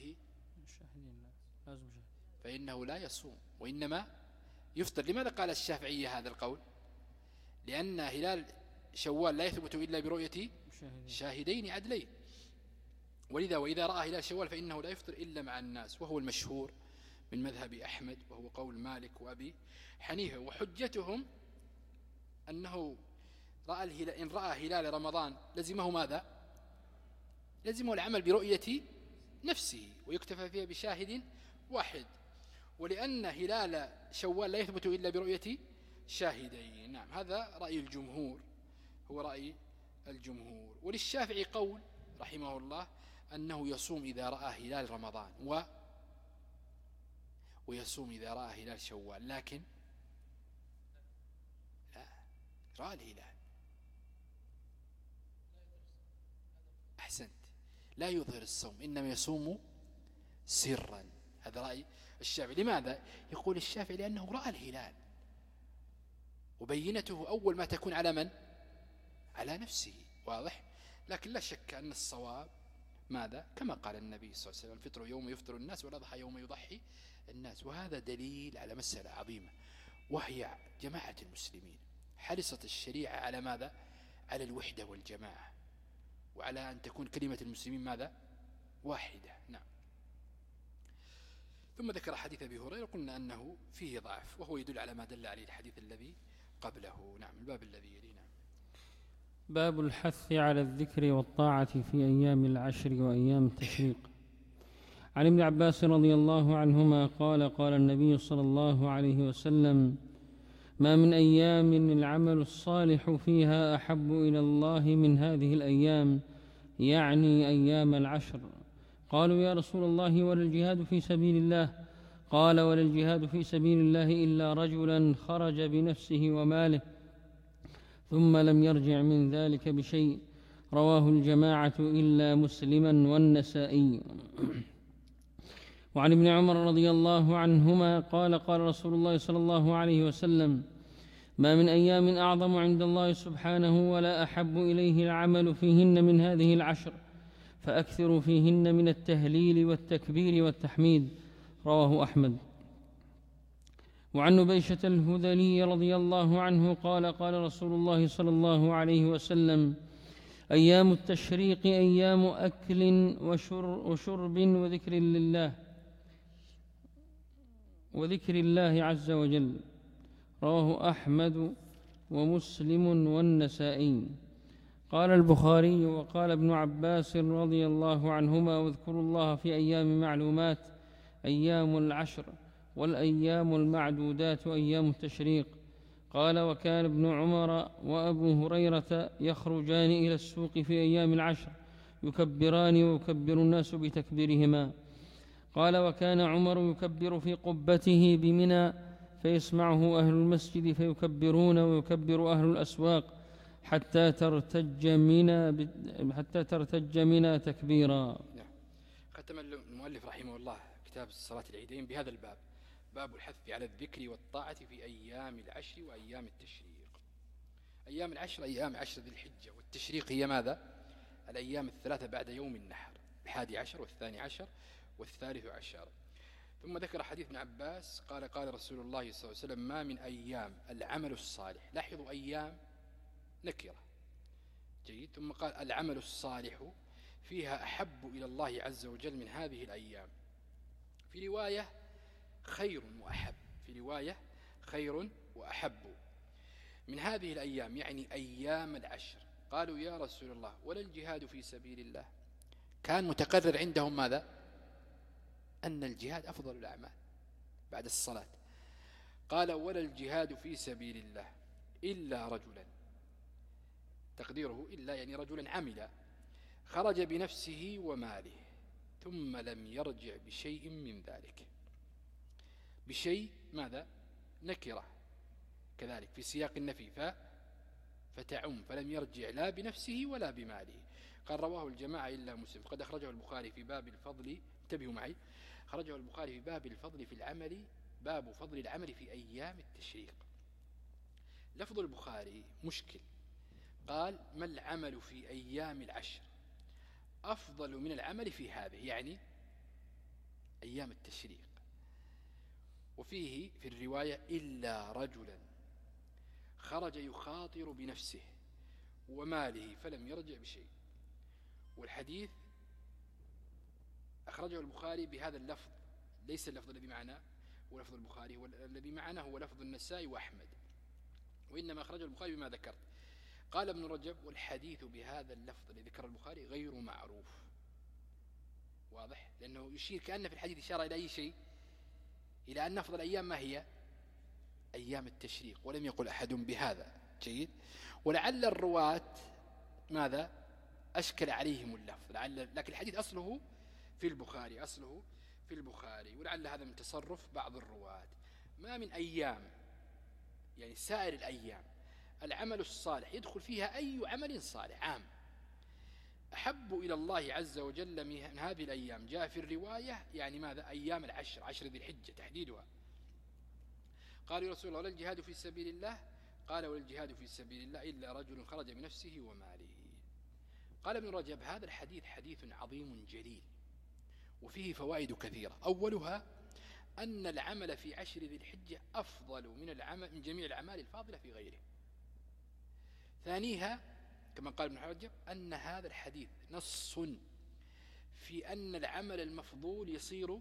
فإنه لا يصوم وإنما يفطر. لماذا قال الشافعية هذا القول؟ لأن هلال شوال لا يثبت إلا برؤية شاهدين عدلين، ولذا وإذا رأى هلال شوال فإنه لا يفطر إلا مع الناس، وهو المشهور من مذهب أحمد وهو قول مالك وأبي حنيفة. وحجتهم أنه رأى الهلال إن رأى هلال رمضان لزمه ماذا؟ لزمه العمل برؤية نفسه ويكتفى فيها بشاهد واحد، ولأن هلال شوال لا يثبت إلا برؤية شاهدين. نعم هذا رأي الجمهور، هو رأي الجمهور. وللشافعي قول رحمه الله أنه يصوم إذا رأى هلال رمضان و ويصوم إذا رأى هلال شوال، لكن لا رأى الهلال أحسنت لا يظهر الصوم إنما يصوم سرا. هذا رأي الشافعي. لماذا؟ يقول الشافعي لأنه رأى الهلال وبينته أول ما تكون على من؟ على نفسه، واضح. لكن لا شك أن الصواب ماذا؟ كما قال النبي صلى الله عليه وسلم الفطر يوم يفطر الناس والأضحى يوم يضحي الناس. وهذا دليل على مسألة عظيمة وهي جماعة المسلمين. حرصت الشريعة على ماذا؟ على الوحدة والجماعة وعلى أن تكون كلمة المسلمين ماذا؟ واحدة. نعم. ثم ذكر حديث أبي هريرة قلنا أنه فيه ضعف وهو يدل على ما دل عليه الحديث الذي قبله. نعم. الباب الذي يليه. نعم. باب الحث على الذكر والطاعة في أيام العشر وأيام التشريق. عن ابن عباس رضي الله عنهما قال قال النبي صلى الله عليه وسلم ما من أيام العمل الصالح فيها أحب إلى الله من هذه الأيام، يعني أيام العشر. قالوا يا رسول الله ولا الجهاد في سبيل الله؟ قال ولا الجهاد في سبيل الله إلا رجلا خرج بنفسه وماله ثم لم يرجع من ذلك بشيء. رواه الجماعة إلا مسلما والنسائي. وعن ابن عمر رضي الله عنهما قال قال رسول الله صلى الله عليه وسلم ما من أيام أعظم عند الله سبحانه ولا أحب إليه العمل فيهن من هذه العشر، فأكثروا فيهن من التهليل والتكبير والتحميد. رواه أحمد. وعن نبيشة الهذلي رضي الله عنه قال قال رسول الله صلى الله عليه وسلم أيام التشريق أيام أكل وشرب وذكر لله وذكر الله عز وجل. رواه أحمد ومسلم والنسائي. قال البخاري وقال ابن عباس رضي الله عنهما واذكروا الله في أيام معلومات أيام العشر، والأيام المعدودات أيام التشريق. قال وكان ابن عمر وأبو هريرة يخرجان إلى السوق في أيام العشر يكبران ويكبر الناس بتكبيرهما. قال وكان عمر يكبر في قبته بمنى فيسمعه أهل المسجد فيكبرون ويكبر أهل الأسواق حتى ترتج منى حتى ترتج منى تكبيرا. ختم المؤلف رحمه الله كتاب صلاة العيدين بهذا الباب، باب الحث على الذكر والطاعة في أيام العشر وأيام التشريق. أيام العشر أيام عشر ذي الحجة، والتشريق هي ماذا؟ الأيام الثلاثة بعد يوم النحر، الحادي عشر والثاني عشر والثالث عشر. ثم ذكر حديث ابن عباس قال قال رسول الله صلى الله عليه وسلم ما من أيام العمل الصالح، لاحظوا أيام نكرة، جيد. ثم قال العمل الصالح فيها أحب إلى الله عز وجل من هذه الأيام. في رواية خير وأحب، في رواية خير وأحب من هذه الأيام، يعني أيام العشر. قالوا يا رسول الله ولا الجهاد في سبيل الله؟ كان متقرر عندهم ماذا؟ أن الجهاد أفضل الأعمال بعد الصلاة. قال ولا الجهاد في سبيل الله إلا رجلا، تقديره إلا يعني رجلا عمل خرج بنفسه وماله ثم لم يرجع بشيء من ذلك. بشيء ماذا؟ نكرة كذلك في سياق النفي فتعم، فلم يرجع لا بنفسه ولا بماله. قال رواه الجماعة إلا مسلم. قد أخرجه البخاري في باب الفضل، انتبهوا معي، خرجه البخاري في باب الفضل في العمل، باب فضل العمل في أيام التشريق. لفظ البخاري مشكل، قال ما العمل في أيام العشر أفضل من العمل في هذه، يعني أيام التشريق. وفيه في الرواية إلا رجلا خرج يخاطر بنفسه وماله فلم يرجع بشيء. والحديث أخرجه البخاري بهذا اللفظ، ليس اللفظ الذي معنا هو لفظ البخاري، والذي معنا هو لفظ النسائي وأحمد، وإنما أخرجه البخاري بما ذكرت. قال ابن رجب والحديث بهذا اللفظ الذي ذكر البخاري غير معروف. واضح؟ لأنه يشير كأن في الحديث إشارة إلى أي شيء، إلى أن أفضل الأيام ما هي؟ أيام التشريق، ولم يقل أحد بهذا، جيد. ولعل الرواة ماذا؟ أشكل عليهم اللفظ، لعل، لكن الحديث أصله في البخاري، أصله في البخاري، ولعل هذا من تصرف بعض الرواة. ما من أيام، يعني سائر الأيام العمل الصالح يدخل فيها أي عمل صالح عام أحب إلى الله عز وجل من هذه الأيام. جاء في الرواية يعني ماذا؟ أيام العشر، عشر ذي الحجة تحديدها. قال يا رسول الله ولا الجهاد في سبيل الله؟ قال ولا الجهاد في سبيل الله إلا رجل خرج بنفسه وماله. قال ابن رجب هذا الحديث حديث عظيم جليل وفيه فوائد كثيرة. أولها أن العمل في عشر ذي الحجة أفضل من العمل من جميع الأعمال الفاضلة في غيره. ثانيها كما قال ابن رجب أن هذا الحديث نص في أن العمل المفضول يصير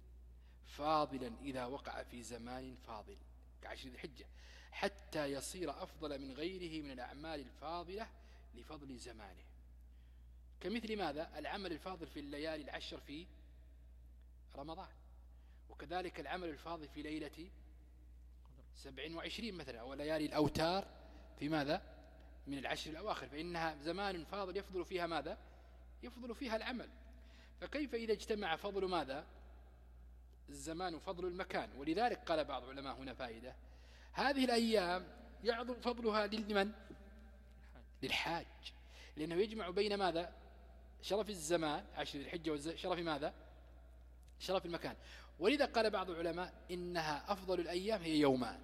فاضلا إذا وقع في زمان فاضل كعشر ذي الحجة، حتى يصير أفضل من غيره من الأعمال الفاضلة لفضل زمانه. كمثل ماذا؟ العمل الفاضل في الليالي العشر في رمضان، وكذلك العمل الفاضل في ليلة سبع وعشرين مثلا، أو ليالي الأوتار في ماذا؟ من العشر الأواخر، فإنها زمان فاضل يفضل فيها ماذا؟ يفضل فيها العمل. فكيف إذا اجتمع فضل ماذا؟ الزمان وفضل المكان؟ ولذلك قال بعض العلماء هنا فائدة، هذه الأيام يعظم فضلها لمن؟ للحاج، لأنه يجمع بين ماذا؟ شرف الزمان عشر ذي الحجة وشرف ماذا؟ شرف المكان. ولذا قال بعض العلماء إنها أفضل الأيام هي يومان،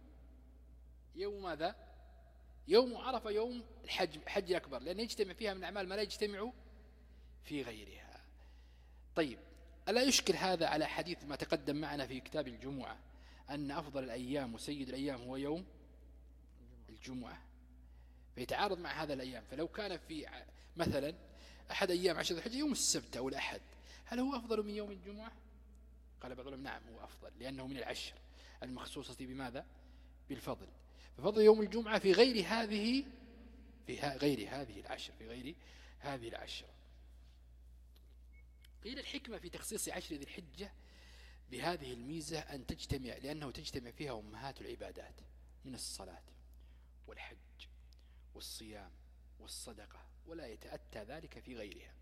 يوم ماذا؟ يوم عرفة، يوم الحج، حج الأكبر، لأن يجتمع فيها من الأعمال ما لا يجتمع في غيرها. طيب، ألا يشكل هذا على حديث ما تقدم معنا في كتاب الجمعة أن أفضل الأيام وسيد الأيام هو يوم الجمعة، فيتعارض مع هذا الأيام. فلو كان في مثلا أحد أيام عشر ذي الحجة يوم السبت أو الأحد، هل هو أفضل من يوم الجمعة؟ قال بعض العلماء نعم هو أفضل، لأنه من العشر المخصوصة بماذا؟ بالفضل. ففضل يوم الجمعة في غير هذه في غير هذه العشر في غير هذه العشر. قيل الحكمة في تخصيص عشر ذي الحجة بهذه الميزة أن تجتمع، لأنه تجتمع فيها أمهات العبادات من الصلاة والحج والصيام والصدقة، ولا يتأتى ذلك في غيرها.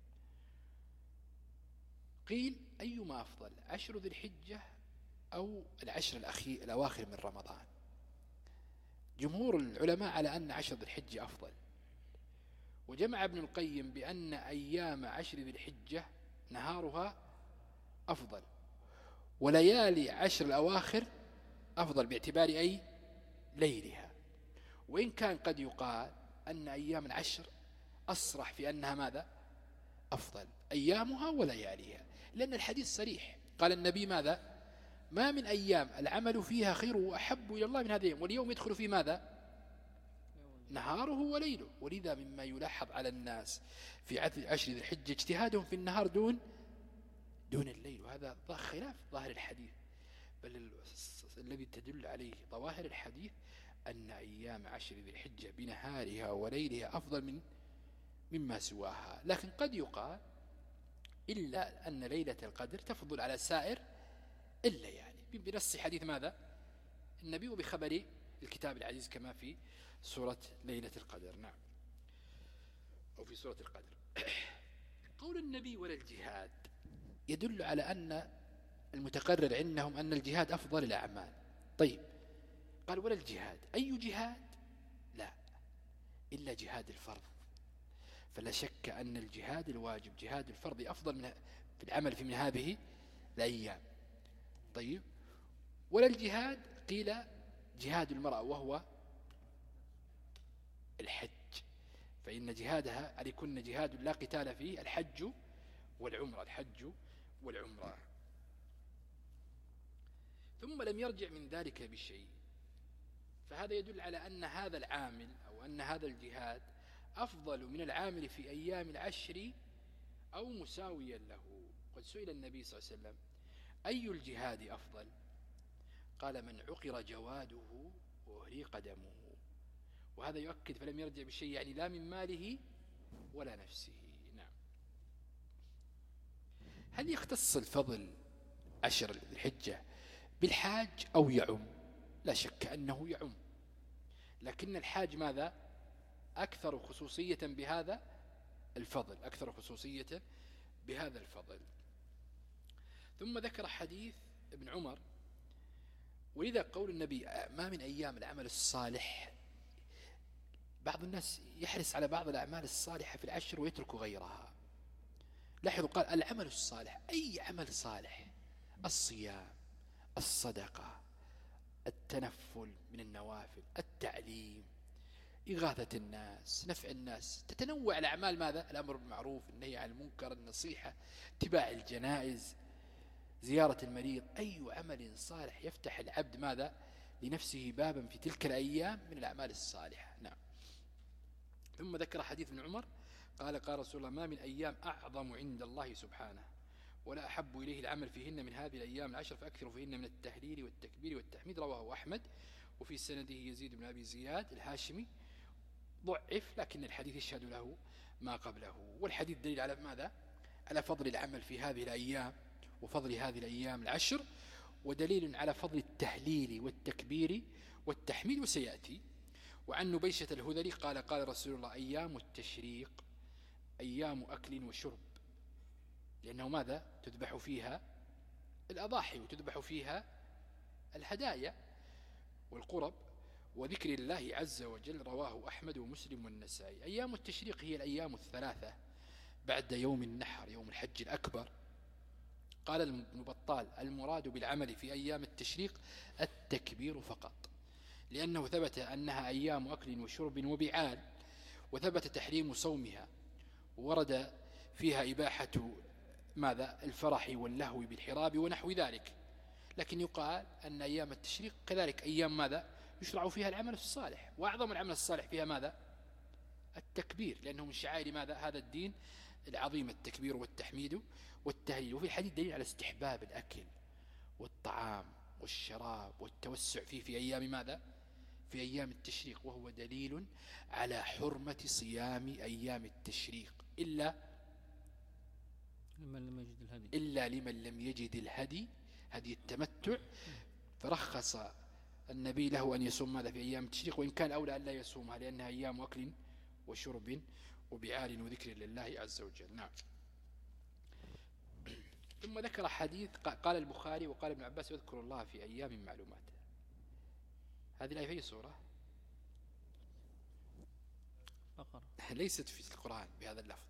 قيل أيما أفضل، عشر ذي الحجة أو العشر الأخير الأواخر من رمضان؟ جمهور العلماء على أن عشر ذي الحجة أفضل، وجمع ابن القيم بأن أيام عشر ذي الحجة نهارها أفضل، وليالي عشر الأواخر أفضل باعتبار أي ليلها. وإن كان قد يقال أن أيام العشر أصرح في أنها ماذا أفضل أيامها ولياليها، لأن الحديث صريح. قال النبي ماذا ما من أيام العمل فيها خير وأحب إلى الله من هذه الأيام، واليوم يدخل في ماذا نهاره وليله. ولذا مما يلاحظ على الناس في عشر ذي الحجة اجتهادهم في النهار دون دون الليل، وهذا خلاف ظاهر الحديث، بل الذي تدل عليه ظواهر الحديث أن أيام عشر ذي الحجة بنهارها وليلها أفضل من مما سواها. لكن قد يقال إلا أن ليلة القدر تفضل على سائر إلا يعني بنص حديث ماذا النبي وبخبر الكتاب العزيز كما في سورة ليلة القدر. نعم، أو في سورة القدر. قول النبي ولا الجهاد يدل على أن المتقرر عندهم أن الجهاد أفضل الأعمال. طيب، قال ولا الجهاد، أي جهاد؟ لا، إلا جهاد الفرض. فلا شك أن الجهاد الواجب جهاد الفرض أفضل من في العمل في من هذه الأيام. طيب، ولا الجهاد قيل جهاد المرأة وهو الحج، فإن جهادها لكن جهاد لا قتال فيه الحج والعمرة، الحج والعمرة. ثم لم يرجع من ذلك بشيء، فهذا يدل على أن هذا العامل أو أن هذا الجهاد أفضل من العامل في أيام العشر أو مساويا له. قد سئل النبي صلى الله عليه وسلم أي الجهاد أفضل؟ قال من عقر جواده وأهريق دمه. وهذا يؤكد فلم يرجع بشيء، يعني لا من ماله ولا نفسه. نعم. هل يختص الفضل عشر الحجة بالحاج أو يعم؟ لا شك أنه يعم، لكن الحاج ماذا أكثر خصوصية بهذا الفضل، أكثر خصوصية بهذا الفضل. ثم ذكر حديث ابن عمر، ولذا قول النبي ما من أيام العمل الصالح، بعض الناس يحرص على بعض الأعمال الصالحة في العشر ويترك غيرها. لاحظوا قال العمل الصالح، أي عمل صالح؟ الصيام، الصدقة، التنفل من النوافل، التعليم، إغاثة الناس، نفع الناس، تتنوع الأعمال ماذا؟ الأمر بالمعروف، النهي عن المنكر، النصيحة، اتباع الجنائز، زيارة المريض. أي عمل صالح يفتح العبد ماذا لنفسه بابا في تلك الأيام من الأعمال الصالحة. نعم. ثم ذكر حديث ابن عمر قال قال رسول الله ما من أيام أعظم عند الله سبحانه ولا أحب إليه العمل فيهن من هذه الأيام العشر فأكثر فيهن من التهليل والتكبير والتحميد. رواه أحمد، وفي سنده يزيد بن أبي زياد الهاشمي ضعف، لكن الحديث يشهد له ما قبله. والحديث دليل على ماذا؟ على فضل العمل في هذه الأيام وفضل هذه الأيام العشر، ودليل على فضل التهليل والتكبير والتحميد، وسيأتي. وعن نبيشة الهذلي قال قال رسول الله أيام التشريق أيام أكل وشرب، لأنه ماذا تذبح فيها الأضاحي وتذبح فيها الهدايا والقرب وذكر الله عز وجل. رواه أحمد ومسلم والنسائي. أيام التشريق هي الأيام الثلاثة بعد يوم النحر، يوم الحج الأكبر. قال ابن بطال المراد بالعمل في أيام التشريق التكبير فقط، لأنه ثبت أنها أيام أكل وشرب وبعال، وثبت تحريم صومها، وورد فيها إباحة ماذا الفرح واللهو بالحراب ونحو ذلك. لكن يقال أن أيام التشريق كذلك أيام ماذا يشرع فيها العمل الصالح، وأعظم العمل الصالح فيها ماذا التكبير، لأنه من شعائر ماذا هذا الدين العظيم التكبير والتحميد والتهليل. وفي الحديث دليل على استحباب الأكل والطعام والشراب والتوسع فيه في أيام ماذا في أيام التشريق، وهو دليل على حرمة صيام أيام التشريق إلا لمن لم يجد الهدي إلا لمن لم يجد الهدي هدي التمتع، فرخص النبي له أن يصوم ماذا في أيام التشريق، وإن كان أولى أن لا يصومها لأنها أيام أكل وشرب وبعال وذكر لله عز وجل. نعم. ثم ذكر حديث قال البخاري وقال ابن عباس يذكر الله في أيام معلومات. هذه الآية في سورة بقرة ليست في القرآن بهذا اللفظ،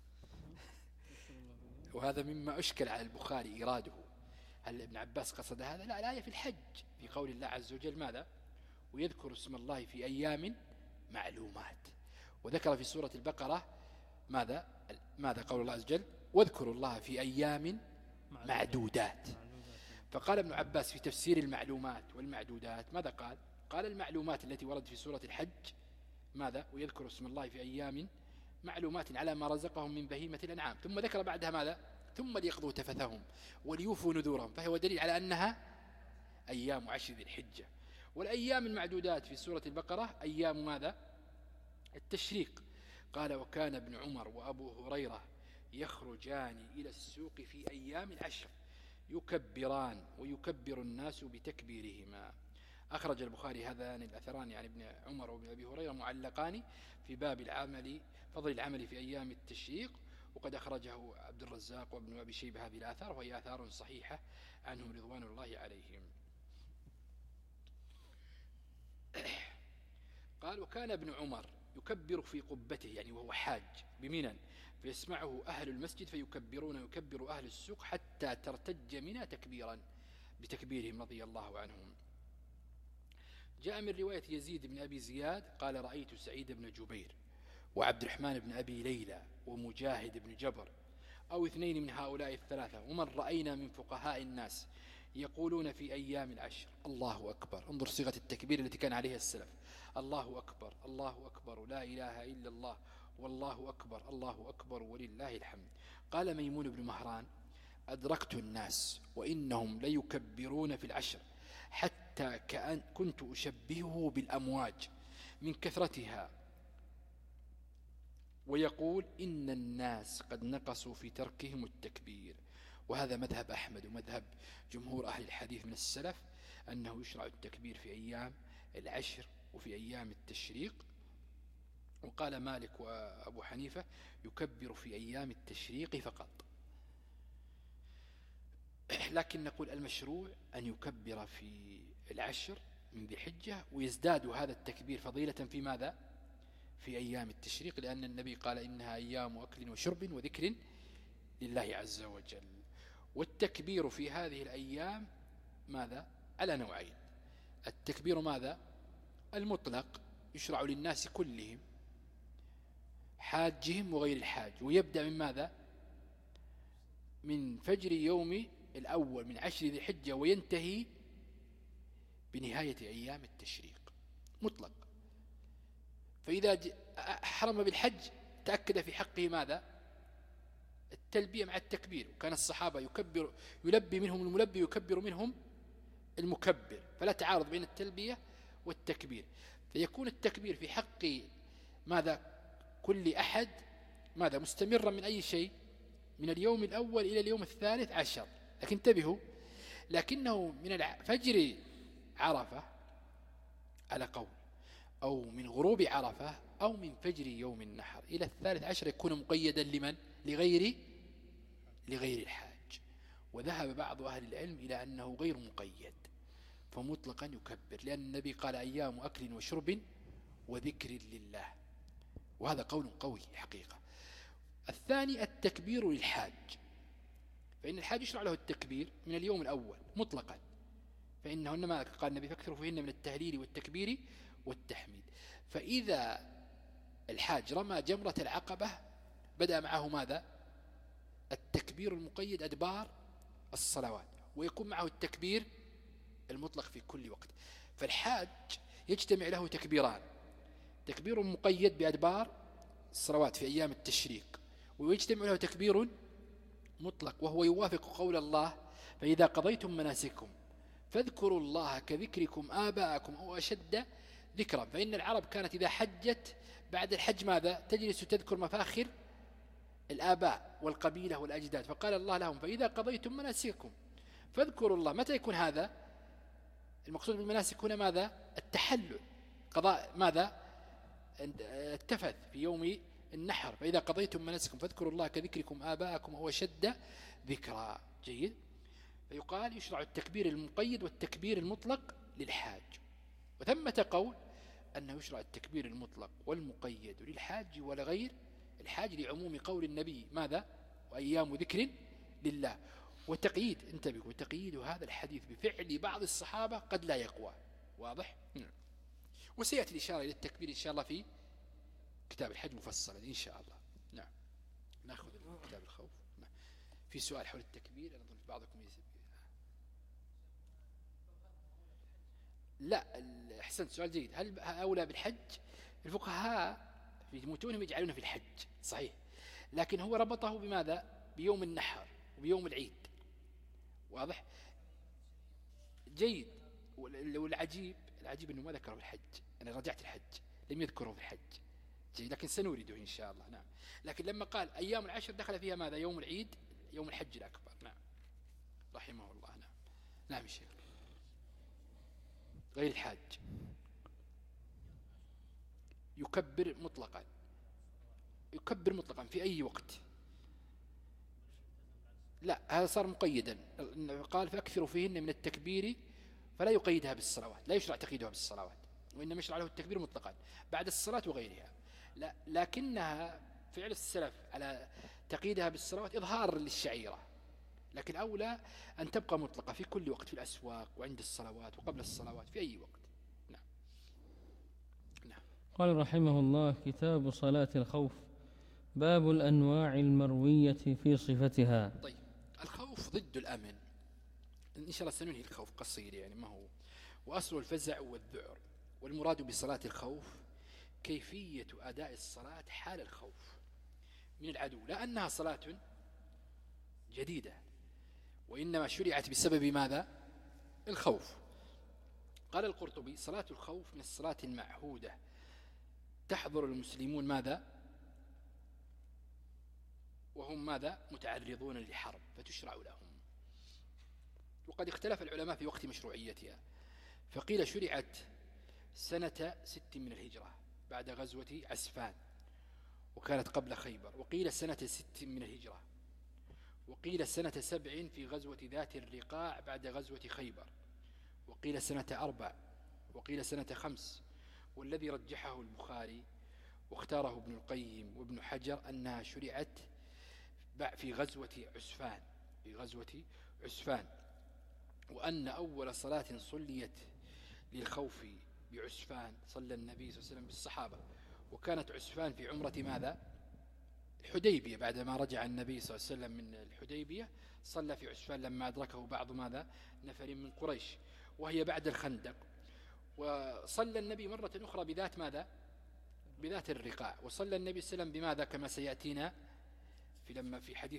وهذا مما أشكل على البخاري إيراده. هل ابن عباس قصد هذا؟ لا، الآية في الحج في قول الله عز وجل ماذا ويذكر اسم الله في أيام معلومات. وذكر في سورة البقرة ماذا ماذا قول الله عز وجل واذكروا الله في أيام معدودات. فقال ابن عباس في تفسير المعلومات والمعدودات ماذا قال؟ قال المعلومات التي وردت في سورة الحج ماذا؟ ويذكر اسم الله في أيام معلومات على ما رزقهم من بهيمة الأنعام، ثم ذكر بعدها ماذا؟ ثم ليقضوا تفثهم وليوفوا نذورهم، فهو دليل على أنها أيام عشر ذي الحجة. والأيام المعدودات في سورة البقرة أيام ماذا؟ التشريق. قال وكان ابن عمر وأبو هريرة يخرجان إلى السوق في أيام العشر يكبران ويكبر الناس بتكبيرهما. أخرج البخاري هذان الأثران عن ابن عمر وابن أبي هريرة معلقان في باب العمل فضل العمل في أيام التشريق، وقد أخرجه عبد الرزاق وابن أبي شيبة هذه الآثار، وهي آثار صحيحة عنهم رضوان الله عليهم. قال وكان ابن عمر يكبر في قبته، يعني وهو حاج بمنى، فيسمعه أهل المسجد فيكبرون يكبر أهل السوق حتى ترتج منى تكبيرا بتكبيرهم رضي الله عنهم. جاء من رواية يزيد بن أبي زياد قال رأيت سعيد بن جبير وعبد الرحمن بن أبي ليلى ومجاهد بن جبر أو اثنين من هؤلاء الثلاثة ومن رأينا من فقهاء الناس يقولون في أيام العشر الله أكبر. انظر صيغة التكبير التي كان عليها السلف، الله أكبر الله أكبر لا إله إلا الله والله أكبر الله أكبر ولله الحمد. قال ميمون بن مهران أدركت الناس وإنهم ليكبرون في العشر حتى كأن كنت أشبهه بالأمواج من كثرتها، ويقول إن الناس قد نقصوا في تركهم التكبير. وهذا مذهب أحمد ومذهب جمهور أهل الحديث من السلف أنه يشرع التكبير في أيام العشر وفي أيام التشريق. وقال مالك وأبو حنيفة يكبر في أيام التشريق فقط. لكن نقول المشروع أن يكبر في العشر من ذي الحجة، ويزداد هذا التكبير فضيلة في ماذا؟ في أيام التشريق، لأن النبي قال إنها أيام أكل وشرب وذكر لله عز وجل. والتكبير في هذه الأيام ماذا؟ على نوعين. التكبير ماذا؟ المطلق يشرع للناس كلهم حاجهم وغير الحاج، ويبدأ من ماذا؟ من فجر يوم الأول من عشر ذي الحجة وينتهي بنهاية أيام التشريق مطلق. فإذا حرم بالحج تأكد في حقه ماذا؟ التلبية مع التكبير. وكان الصحابة يكبر يلبي منهم الملبي يكبر منهم المكبر، فلا تعارض بين التلبية والتكبير، فيكون التكبير في حق ماذا؟ كل أحد ماذا؟ مستمرا من أي شيء؟ من اليوم الأول إلى اليوم الثالث عشر. لكن انتبهوا، لكنه من فجر عرفة على قول، أو من غروب عرفة، أو من فجر يوم النحر إلى الثالث عشر يكون مقيدا لمن؟ لغير لغير الحاج. وذهب بعض أهل العلم إلى أنه غير مقيد فمطلقا يكبر، لأن النبي قال أيام أكل وشرب وذكر لله، وهذا قول قوي حقيقة. الثاني التكبير للحاج، فإن الحاج يشرع له التكبير من اليوم الأول مطلقا، فإنه إنما قال النبي فاكثروا فيهن من التهليل والتكبير والتحميد. فإذا الحاج رمى جمرة العقبة بدأ معه ماذا؟ التكبير المقيد أدبار الصلوات، ويكون معه التكبير المطلق في كل وقت. فالحاج يجتمع له تكبيران، تكبير مقيد بأدبار الصلوات في أيام التشريق، ويجتمع له تكبير مطلق وهو يوافق قول الله فإذا قضيتم مناسككم فاذكروا الله كذكركم آباءكم أو أشد ذكرا. فإن العرب كانت إذا حجت بعد الحج ماذا؟ تجلس تذكر مفاخر الآباء والقبيلة والأجداد، فقال الله لهم فإذا قضيتم مناسككم فاذكروا الله. متى يكون هذا؟ المقصود بالمناسك هنا ماذا؟ التحلل، قضاء ماذا؟ التفث في يوم النحر، فإذا قضيتم مناسككم فاذكروا الله كذكركم آباءكم أو أشد ذكرا. جيد. فيقال يشرع التكبير المقيد والتكبير المطلق للحاج. وثمة قول أنه يشرع التكبير المطلق والمقيد للحاج ولغير الحاج لعموم قول النبي ماذا؟ وأيام ذكر لله. وتقييد، انتبهوا، وتقييد هذا الحديث بفعل بعض الصحابة قد لا يقوى. واضح؟ وسيأتي الإشارة إلى التكبير إن شاء الله في كتاب الحج مفصلا إن شاء الله. نعم. نأخذ كتاب الخوف. في سؤال حول التكبير، أنا أظن بعضكم يسأل. لا، أحسنت، سؤال جيد. هل أولى بالحج؟ الفقهاء في متونهم يجعلونه في الحج صحيح، لكن هو ربطه بماذا؟ بيوم النحر وبيوم العيد. واضح؟ جيد. والعجيب العجيب أنه ما ذكره في الحج. أنا رجعت الحج لم يذكره في الحج. جيد، لكن سنورده إن شاء الله. نعم. لكن لما قال أيام العشر دخل فيها ماذا؟ يوم العيد، يوم الحج الأكبر. نعم، رحمه الله. نعم. نعم الشيخ. غير الحاج يكبر مطلقا، يكبر مطلقا في أي وقت. لا، هذا صار مقيدا. قال فأكثروا فيهن من التكبير، فلا يقيدها بالصلوات، لا يشرع تقييدها بالصلوات، وإنما يشرع له التكبير مطلقا بعد الصلاة وغيرها. لا، لكنها فعل السلف على تقييدها بالصلوات إظهار للشعيرة، لكن أولى أن تبقى مطلقة في كل وقت، في الأسواق وعند الصلوات وقبل الصلوات في أي وقت. نعم. نعم. قال رحمه الله: كتاب صلاة الخوف، باب الأنواع المروية في صفتها. طيب، الخوف ضد الأمن، إن شاء الله سننهي الخوف قصير يعني ما هو، وأصل الفزع والذعر. والمراد بصلاة الخوف كيفية أداء الصلاة حال الخوف من العدو، لا أنها صلاة جديدة، وإنما شرعت بسبب ماذا؟ الخوف. قال القرطبي: صلاة الخوف من الصلاة المعهودة تحضر المسلمون ماذا؟ وهم ماذا؟ متعرضون للحرب فتشرع لهم. وقد اختلف العلماء في وقت مشروعيتها، فقيل شرعت سنة ست من الهجرة بعد غزوة عسفان وكانت قبل خيبر، وقيل سنة ست من الهجرة، وقيل سنة سبع في غزوة ذات الرقاع بعد غزوة خيبر، وقيل سنة أربع، وقيل سنة خمس. والذي رجحه البخاري واختاره ابن القيم وابن حجر أنها شرعت في غزوة عسفان، في غزوة عسفان، وأن أول صلاة صليت للخوف بعسفان صلى النبي صلى الله عليه وسلم بالصحابة، وكانت عسفان في عمرة ماذا؟ الحديبية. بعدما رجع النبي صلى الله عليه وسلم من الحديبية صلى في عسفان لما أدركه بعض ماذا؟ نفر من قريش، وهي بعد الخندق. وصلى النبي مرة أخرى بذات ماذا؟ بذات الرقاع. وصلى النبي صلى الله عليه وسلم بماذا كما سيأتينا في لما في حديث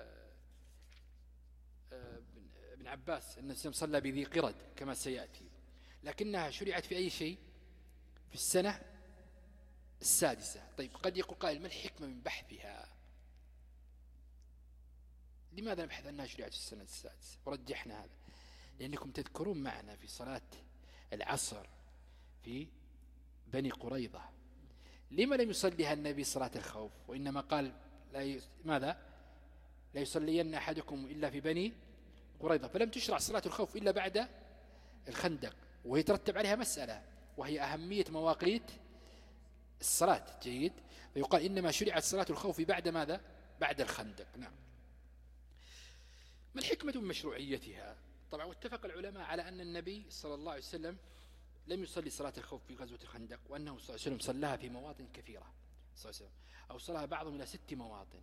ابن عباس أن النبي صلى بذي قرد كما سيأتي. لكنها شرعت في أي شيء؟ في السنة السادسة. طيب، قد يقول قائل: ما الحكمة من بحثها؟ لماذا نبحث أنها شرعت في السنة السادسة؟ ورجحنا هذا لأنكم تذكرون معنا في صلاة العصر في بني قريظة لما لم يصليها النبي صلاة الخوف، وإنما قال لا ي... ماذا؟ لا يصلين أحدكم إلا في بني قريظة، فلم تشرع صلاة الخوف إلا بعد الخندق، ويترتب عليها مسألة وهي أهمية مواقيت الصلاة. جيد، فيقال إنما شرعت صلاة الخوف بعد ماذا؟ بعد الخندق. نعم. ما الحكمة من مشروعيتها؟ طبعا واتفق العلماء على أن النبي صلى الله عليه وسلم لم يصلي صلاة الخوف في غزوة الخندق، وأنه صلى الله عليه وسلم صلاها في مواطن كثيرة صلى الله عليه وسلم، أو صلاها بعضهم إلى ست مواطن.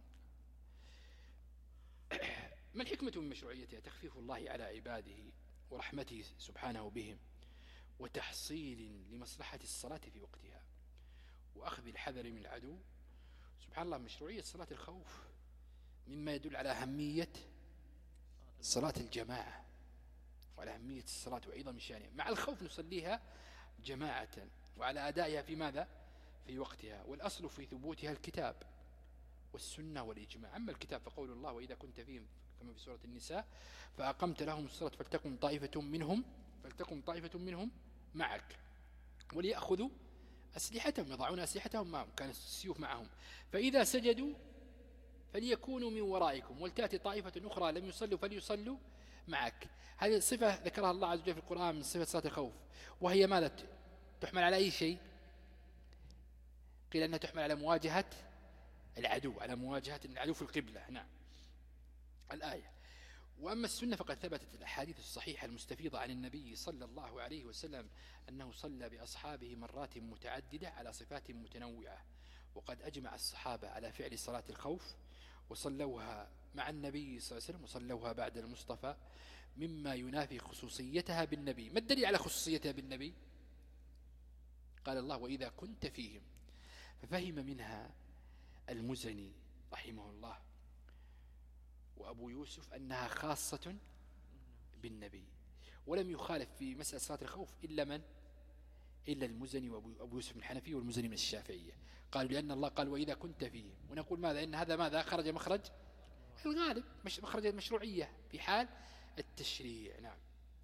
ما الحكمة من مشروعيتها؟ تخفيف الله على عباده ورحمته سبحانه بهم، وتحصيل لمصلحة الصلاة في وقتها، وأخذ الحذر من العدو. سبحان الله، مشروعية صلاة الخوف مما يدل على أهمية صلاة الجماعة وعلى أهمية الصلاة وعظم شأنها. مع الخوف نصليها جماعة وعلى أدائها في ماذا؟ في وقتها. والأصل في ثبوتها الكتاب والسنة والإجماع. أما الكتاب فقول الله: وإذا كنت فيهم كما في سورة النساء فأقمت لهم الصلاة فلتقم طائفة منهم فلتقم طائفة منهم معك وليأخذوا أسلحتهم، يضعون أسلحتهم معهم، كان السيوف معهم، فإذا سجدوا فليكونوا من ورائكم ولتأتي طائفة أخرى لم يصلوا فليصلوا معك. هذه صفة ذكرها الله عز وجل في القرآن من صفة صلاة الخوف، وهي ماذا؟ تحمل على أي شيء؟ قيل أنها تحمل على مواجهة العدو، على مواجهة العدو في القبلة. نعم، الآية. وأما السنة فقد ثبتت الأحاديث الصحيحة المستفيضة عن النبي صلى الله عليه وسلم أنه صلى بأصحابه مرات متعددة على صفات متنوعة، وقد أجمع الصحابة على فعل صلاة الخوف وصلوها مع النبي صلى الله عليه وسلم وصلوها بعد المصطفى مما ينافي خصوصيتها بالنبي. ما الدليل على خصوصيتها بالنبي؟ قال الله وإذا كنت فيهم. ففهم منها المزني رحمه الله وأبو يوسف أنها خاصة بالنبي، ولم يخالف في مسألة صلاة الخوف إلا من؟ إلا المزني وأبو يوسف الحنفي والمزني من الشافعية. قالوا لأن الله قال وإذا كنت فيهم، ونقول ماذا؟ إن هذا ماذا؟ خرج مخرج الغالب، مش مخرج المشروعية في حال التشريع. نعم.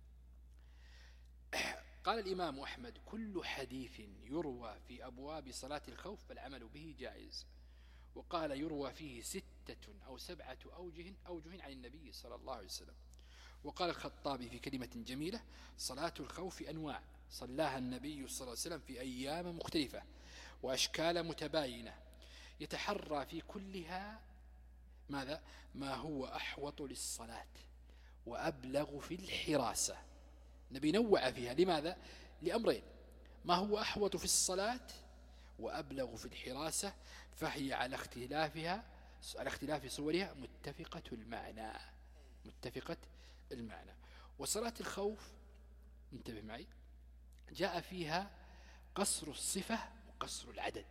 قال الإمام أحمد كل حديث يروى في أبواب صلاة الخوف فالعمل به جائز. وقال يروى فيه ستة أو سبعة أوجه أوجه عن النبي صلى الله عليه وسلم. وقال الخطابي في كلمة جميلة صلاة الخوف أنواع صلاها النبي صلى الله عليه وسلم في أيام مختلفة وأشكال متباينة يتحرى في كلها ماذا؟ ما هو أحوط للصلاة وأبلغ في الحراسة. نبي نوع فيها. لماذا؟ لأمرين: ما هو أحوط في الصلاة وأبلغ في الحراسة، فهي على اختلافها على اختلاف صورها متفقة المعنى متفقة المعنى. وصلاة الخوف انتبه معي جاء فيها قصر الصفة وقصر العدد.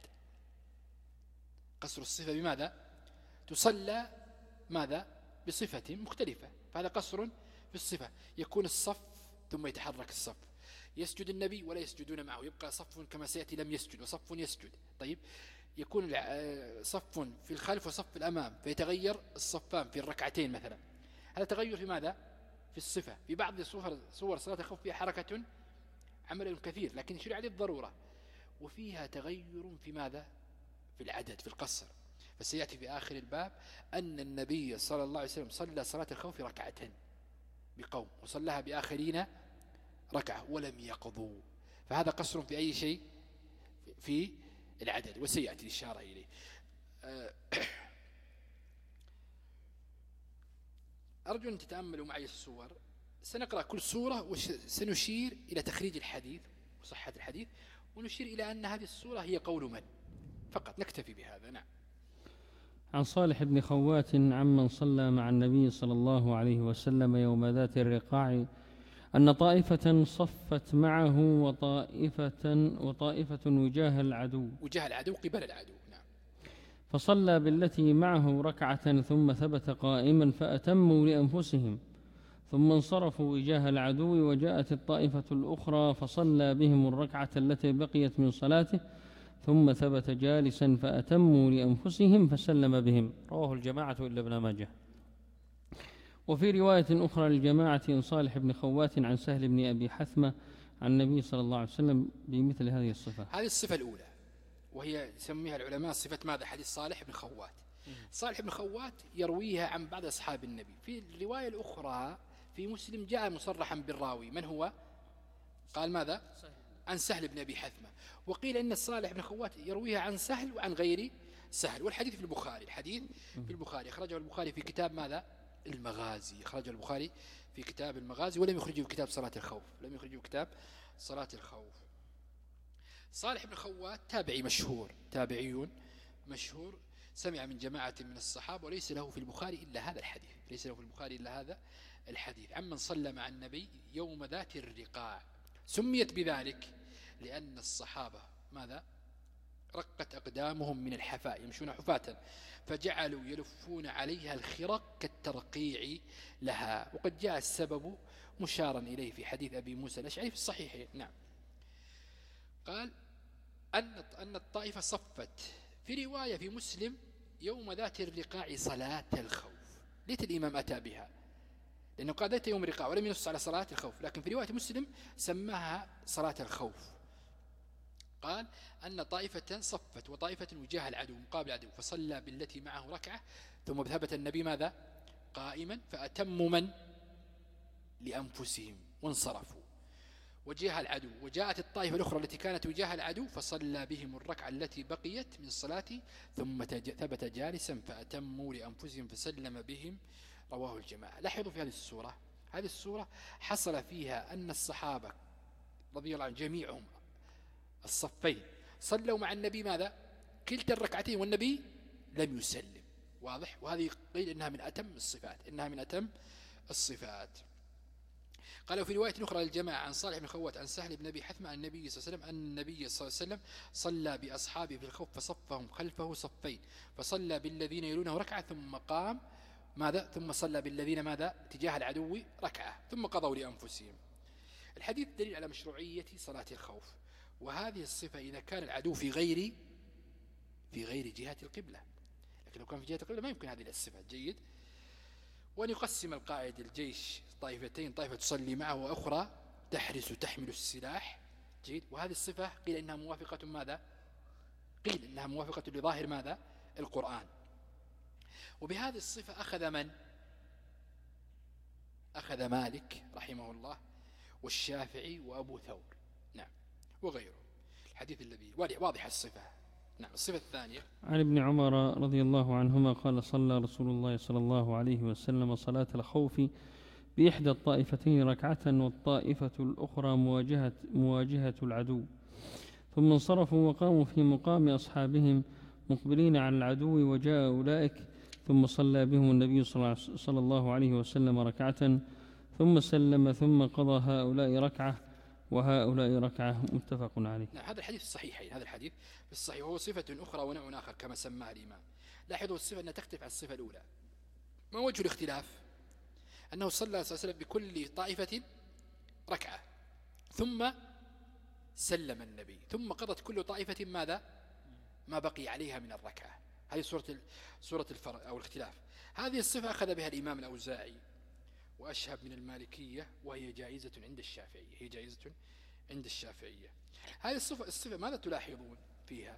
قصر الصفة بماذا؟ تصلى ماذا؟ بصفة مختلفة، فهذا قصر في الصفة. يكون الصف ثم يتحرك الصف، يسجد النبي ولا يسجدون معه، يبقى صف كما سيأتي لم يسجد وصف يسجد. طيب يكون صف في الخلف وصف الأمام فيتغير الصفان في الركعتين مثلا. هذا تغير في ماذا؟ في الصفة. في بعض صور, صور صلاة الخوف فيها حركة عمل كثير لكن شرع للضرورة، وفيها تغير في ماذا؟ في العدد، في القصر. فسيأتي في آخر الباب أن النبي صلى الله عليه وسلم صلى صلاة الخوف ركعتين بقوم وصلىها بآخرين ركعة ولم يقضوا، فهذا قصر في أي شيء؟ في العدد، وسيأتي الإشارة إليه. أرجو أن تتأملوا معي الصور. سنقرأ كل صورة وسنشير إلى تخريج الحديث وصحة الحديث، ونشير إلى أن هذه الصورة هي قول من فقط، نكتفي بهذا. نعم. عن صالح بن خوات عمن صلى مع النبي صلى الله عليه وسلم يوم ذات الرقاع أن طائفة صفت معه وطائفة وطائفة وجاه العدو وجاه العدو قبل العدو. نعم. فصلى بالتي معه ركعة ثم ثبت قائما فأتموا لأنفسهم، ثم انصرفوا وجاه العدو، وجاءت الطائفة الأخرى فصلى بهم الركعة التي بقيت من صلاته ثم ثبت جالسا فأتموا لأنفسهم فسلم بهم. رواه الجماعة إلا ابن ماجه. وفي رواية أخرى للجماعة عن صالح بن خوات عن سهل بن أبي حثمة عن النبي صلى الله عليه وسلم بمثل هذه الصفة. هذه الصفة الأولى وهي يسميها العلماء صفة ماذا؟ حديث صالح بن خوات. صالح بن خوات يرويها عن بعض أصحاب النبي. في الرواية الأخرى في مسلم جاء مصرحا بالراوي من هو؟ قال ماذا؟ عن سهل بن أبي حثمة. وقيل إن صالح بن خوات يرويها عن سهل وعن غير سهل. والحديث في البخاري. الحديث في البخاري أخرجه البخاري في كتاب ماذا؟ المغازي. أخرجه البخاري في كتاب المغازي ولم يخرجه في كتاب صلاة الخوف. لم يخرجه في كتاب صلاة الخوف. صالح بن خوات تابعي مشهور، تابعي مشهور، سمع من جماعة من الصحابة وليس له في البخاري إلا هذا الحديث. ليس له في البخاري إلا هذا الحديث عمن صلى مع النبي يوم ذات الرقاع. سميت بذلك لأن الصحابة ماذا؟ رقت أقدامهم من الحفاء، يمشون حفاة، فجعلوا يلفون عليها الخرق كالترقيع لها. وقد جاء السبب مشارا إليه في حديث أبي موسى الأشعري في الصحيحين. نعم. قال أن أن الطائفة صفت. في رواية في مسلم يوم ذات الرقاع صلاة الخوف. ليت الإمام أتى بها لأنه قال ذات يوم الرقاع ولم ينص على صلاة الخوف، لكن في رواية مسلم سماها صلاة الخوف. قال أن طائفة صفت وطائفة وجاه العدو مقابل العدو، فصلى بالتي معه ركعة ثم ثبت النبي ماذا؟ قائما فأتموا من؟ لأنفسهم وانصرفوا وجاه العدو. وجاءت الطائفة الأخرى التي كانت وجاه العدو فصلى بهم الركعة التي بقيت من الصلاة ثم ثبت جالسا فأتموا لأنفسهم فسلم بهم. رواه الجماعة. لاحظوا في هذه السورة هذه السورة حصل فيها أن الصحابة رضي الله عنهم جميعهم الصفين صلوا مع النبي ماذا؟ كلتا الركعتين والنبي لم يسلم. واضح. وهذه قيل إنها من أتم الصفات، إنها من أتم الصفات. قالوا في رواية أخرى للجماعة عن صالح بن خوات عن سهل بن أبي حثمة عن النبي صلى الله عليه وسلم أن النبي صلى الله عليه وسلم صلى بأصحابه في الخوف فصفهم خلفه صفين، فصلى بالذين يلونه ركعة ثم قام ماذا ثم صلى بالذين ماذا تجاه العدو ركعة ثم قضوا لأنفسهم. الحديث دليل على مشروعية صلاة الخوف، وهذه الصفة إذا كان العدو في غير في غير جهة القبلة، لكن لو كان في جهة القبلة ما يمكن هذه الصفة. جيد. وأن يقسم القائد الجيش طائفتين، طائفة تصلي معه وأخرى تحرس تحمل السلاح. جيد. وهذه الصفة قيل إنها موافقة ماذا قيل إنها موافقة لظاهر ماذا القرآن. وبهذه الصفة أخذ من أخذ مالك رحمه الله والشافعي وأبو ثور، نعم، وغيره. الحديث الذي واضح الصفة. نعم. الصفة الثانية عن ابن عمر رضي الله عنهما قال صلى رسول الله صلى الله عليه وسلم صلاة الخوف بإحدى الطائفتين ركعة والطائفة الأخرى مواجهة, مواجهة العدو، ثم انصرفوا وقاموا في مقام أصحابهم مقبلين على العدو، وجاء أولئك ثم صلى بهم النبي صلى الله عليه وسلم ركعة ثم سلم ثم قضى هؤلاء ركعة وهؤلاء ركعة. متفق عليه. نعم. هذا الحديث الصحيحين، هذا الحديث في الصحيح، وهو صفة أخرى ونوع آخر كما سماها الإمام. لاحظوا الصفة أنها تختلف عن الصفة الأولى. ما وجه الاختلاف؟ أنه صلى الله عليه وسلم بكل طائفة ركعة ثم سلم النبي ثم قضت كل طائفة ماذا ما بقي عليها من الركعة. هذه صورة صورة الفرق أو الاختلاف. هذه الصفة أخذ بها الإمام الأوزاعي وأشهب من المالكية، وهي جائزة عند الشافعية هي جائزة عند الشافعية. هذه الصفة الصفة ماذا تلاحظون فيها؟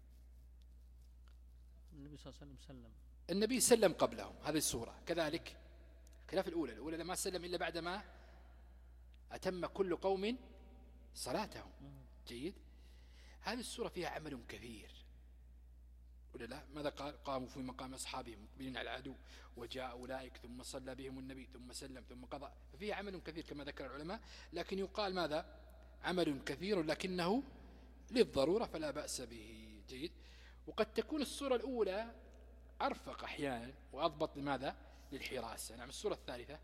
النبي صلى الله عليه وسلم سلم النبي سلم قبلهم، هذه الصورة. كذلك خلاف الأولى، الأولى لما سلم إلا بعدما أتم كل قوم صلاتهم. جيد. هذه الصورة فيها عمل كثير ولا لا؟ ماذا قال؟ قاموا في مقام أصحابهم مقبلين على العدو وجاء أولئك ثم صلى بهم النبي ثم سلم ثم قضى، ففيها عمل كثير كما ذكر العلماء. لكن يقال ماذا عمل كثير لكنه للضرورة فلا بأس به. جيد. وقد تكون الصورة الأولى أرفق أحيانا وأضبط لماذا للحراسة. نعم. الصورة الثالثة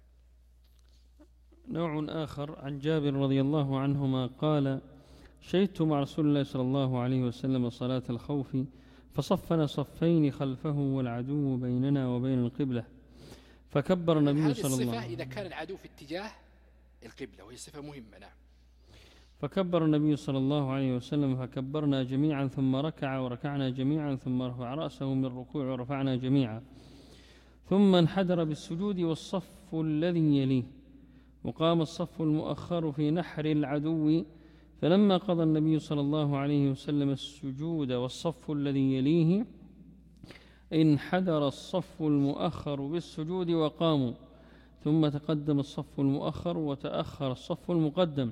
نوع آخر عن جابر رضي الله عنهما قال شهدت مع رسول الله صلى الله عليه وسلم صلاة الخوف فصفنا صفين خلفه والعدو بيننا وبين القبلة فكبر النبي صلى الله عليه وسلم. هذه الصفة إذا كان العدو في اتجاه القبلة، وهي صفة مهمة. نعم. فكبر النبي صلى الله عليه وسلم فكبرنا جميعا ثم ركع وركعنا جميعا ثم رفع رأسه من الركوع ورفعنا جميعا ثم انحدر بالسجود والصف الذي يليه، وقام الصف المؤخر في نحر العدو، فلما قضى النبي صلى الله عليه وسلم السجود والصف الذي يليه انحدر الصف المؤخر بالسجود وقاموا، ثم تقدم الصف المؤخر وتأخر الصف المقدم،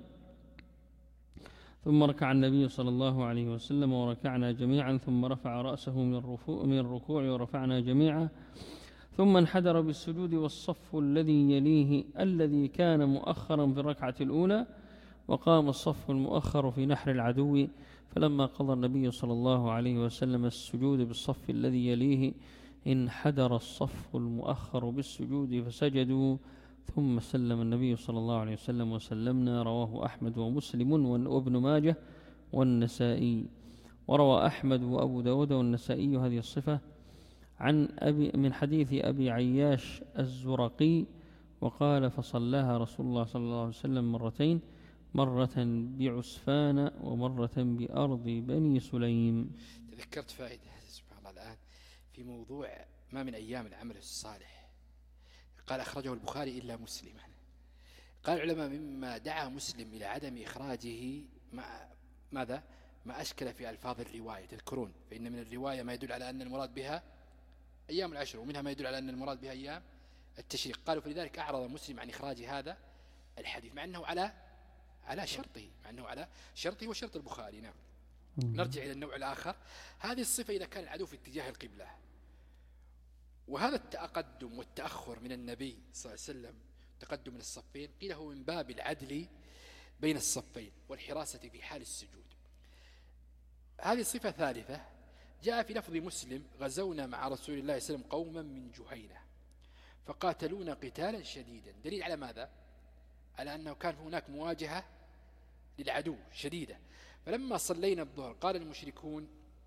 ثم ركع النبي صلى الله عليه وسلم وركعنا جميعا ثم رفع رأسه من الركوع ورفعنا جميعا، ثم انحدر بالسجود والصف الذي يليه الذي كان مؤخرا في الركعة الأولى، وقام الصف المؤخر في نحر العدو، فلما قضى النبي صلى الله عليه وسلم السجود بالصف الذي يليه انحدر الصف المؤخر بالسجود فسجدوا، ثم سلم النبي صلى الله عليه وسلم وسلمنا. رواه أحمد ومسلم وابن ماجه والنسائي. وروى أحمد وأبو داود والنسائي هذه الصفة عن أبي من حديث أبي عياش الزرقي، وقال فصلاها رسول الله صلى الله عليه وسلم مرتين، مرة بعسفان ومرة بأرض بني سليم. تذكرت فائدة سبحان الله الآن في موضوع ما من أيام العمل الصالح. قال أخرجه البخاري إلا مسلما. قال العلماء مما دعا مسلم إلى عدم إخراجه مع ماذا ما أشكل في ألفاظ الرواية. تذكرون فإن من الرواية ما يدل على أن المراد بها أيام العشر، ومنها ما يدل على أن المراد بها أيام التشريق. قالوا فلذلك أعرض مسلم عن إخراج هذا الحديث مع أنه على على شرطه مع أنه على شرطه وشرط البخاري. نعم. نرجع إلى النوع الآخر. هذه الصفة إذا كان العدو في اتجاه القبلة، وهذا التقدم والتأخر من النبي صلى الله عليه وسلم تقدم من الصفين قيل هو من باب العدل بين الصفين والحراسة في حال السجود. هذه صفة ثالثة جاء في لفظ مسلم: غزونا مع رسول الله صلى الله عليه وسلم قوما من جهينة فقاتلونا قتالا شديدا. دليل على ماذا؟ على أنه كان هناك مواجهة للعدو شديدة. فلما صلينا الظهر قال المشركون: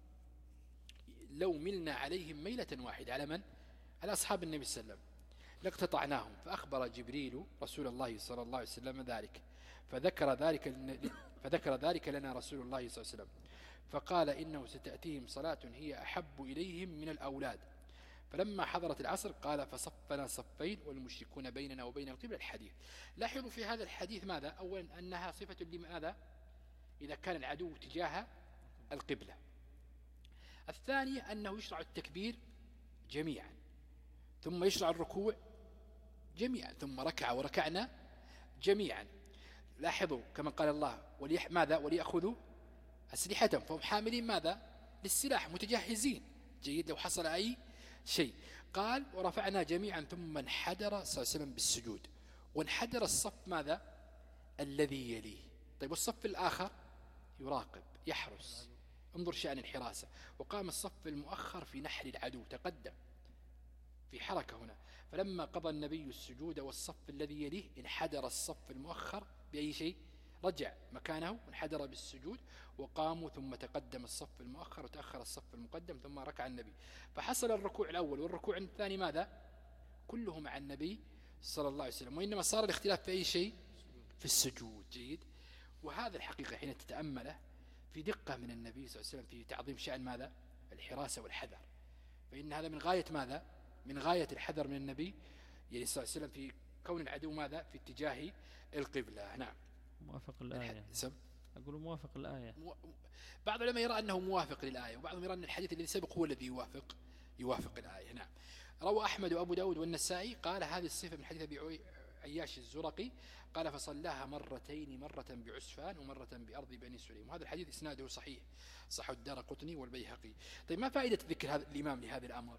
لو ملنا عليهم ميلة واحدة. على من؟ على أصحاب النبي صلى الله عليه وسلم لاقتطعناهم. فأخبر جبريل رسول الله صلى الله عليه وسلم ذلك، فذكر ذلك فذكر ذلك لنا رسول الله صلى الله عليه وسلم، فقال: إنه ستأتيهم صلاة هي أحب إليهم من الأولاد. فلما حضرت العصر قال: فصفنا صفين والمشركون بيننا وبين القبلة. الحديث. لاحظوا في هذا الحديث ماذا؟ أولا أنها صفة لماذا؟ إذا كان العدو تجاه القبلة. الثانية أنه يشرع التكبير جميعا، ثم يشرع الركوع جميعا، ثم ركع وركعنا جميعا. لاحظوا كما قال الله: وليح ماذا؟ وليأخذوا أسلحتهم. فهم حاملين ماذا؟ للسلاح، متجهزين. جيد. لو حصل أي شيء. قال: ورفعنا جميعا ثم انحدر صلى الله عليه وسلم بالسجود. وانحدر الصف ماذا؟ الذي يليه. طيب والصف الآخر يراقب يحرس. انظر شأن الحراسة. وقام الصف المؤخر في نحر العدو، تقدم في حركة هنا. فلما قضى النبي السجود والصف الذي يليه انحدر الصف المؤخر بأي شيء؟ رجع مكانه وانحدر بالسجود، وقاموا ثم تقدم الصف المؤخر وتأخر الصف المقدم، ثم ركع النبي. فحصل الركوع الأول والركوع الثاني ماذا؟ كله مع النبي صلى الله عليه وسلم. وإنما صار الاختلاف في أي شيء؟ في السجود. جيد. وهذا الحقيقة حين تتأمله في دقة من النبي صلى الله عليه وسلم في تعظيم شأن ماذا؟ الحراسة والحذر. فإن هذا من غاية ماذا؟ من غاية الحذر من النبي يعني صلى الله عليه وسلم في كون العدو ماذا؟ في اتجاه القبلة. نعم. موافق الآية. سب. أقول موافق الآية. مو... بعض العلماء يرى أنه موافق للآية، وبعضهم يرى أن الحديث الذي سبق هو الذي يوافق يوافق الآية. نعم. روى أحمد وأبو داود والنسائي قال: هذه الصفة من حديث أبي عياش الزرقي قال: فصلاها مرتين، مرة بعسفان ومرة بأرض بني سليم. وهذا الحديث إسناده صحيح، صح الدارقطني والبيهقي. طيب ما فائدة ذكر هذا الإمام لهذا الأمر؟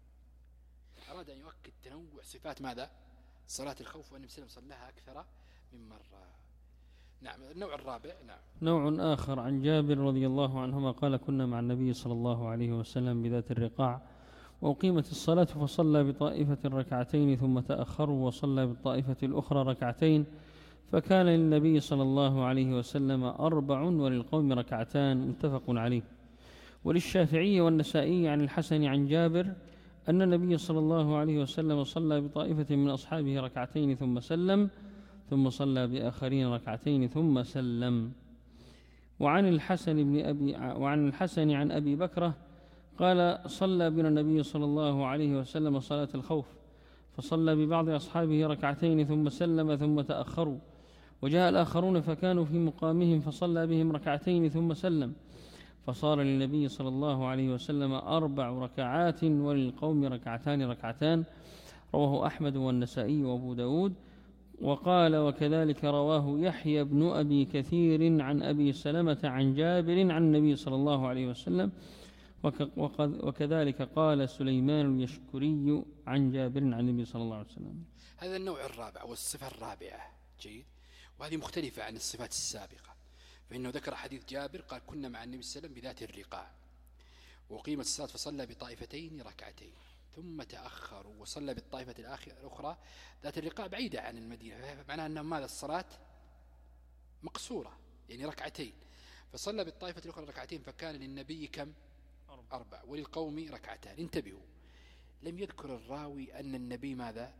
أراد أن يؤكد تنوع صفات ماذا؟ صلاة الخوف، وأن النبي صلى الله عليه وسلم صلاها أكثر من مرة. نعم. النوع الرابع. نعم. نوع آخر عن جابر رضي الله عنهما قال: كنا مع النبي صلى الله عليه وسلم بذات الرقاع وأقيمت الصلاة فصلى بطائفة ركعتين ثم تأخروا وصلى بالطائفة الأخرى ركعتين، فكان للنبي صلى الله عليه وسلم أربع وللقوم ركعتان. متفق عليه. وللشافعي والنسائي عن الحسن عن جابر أن النبي صلى الله عليه وسلم صلى بطائفة من أصحابه ركعتين ثم سلم، ثم صلى بآخرين ركعتين ثم سلم. وعن الحسن بن أبي وعن الحسن عن أبي بكرة قال: صلى بنا النبي صلى الله عليه وسلم صلاة الخوف، فصلى ببعض أصحابه ركعتين ثم سلم ثم تأخروا، وجاء الآخرون فكانوا في مقامهم فصلى بهم ركعتين ثم سلم، فصار للنبي صلى الله عليه وسلم أربع ركعات وللقوم ركعتان ركعتان. رواه أحمد والنسائي وأبو داود. وقال: وكذلك رواه يحيى بن أبي كثير عن أبي سلمة عن جابر عن النبي صلى الله عليه وسلم، وكذلك قال سليمان اليشكري عن جابر عن النبي صلى الله عليه وسلم. هذا النوع الرابع والصفة الرابعة. جيد. وهذه مختلفة عن الصفات السابقة، فإنه ذكر حديث جابر قال: كنا مع النبي صلى الله عليه وسلم بذات الرقاع وقيمت الصلاة فصلى بطائفتين ركعتين ثم تأخروا وصلى بالطائفة الأخرى ذات الرقاع بعيدة عن المدينة. معناها أن ماذا؟ الصلاة مقصورة يعني ركعتين. فصلى بالطائفة الأخرى ركعتين، فكان للنبي كم؟ أربع وللقوم ركعتان. انتبهوا، لم يذكر الراوي أن النبي ماذا؟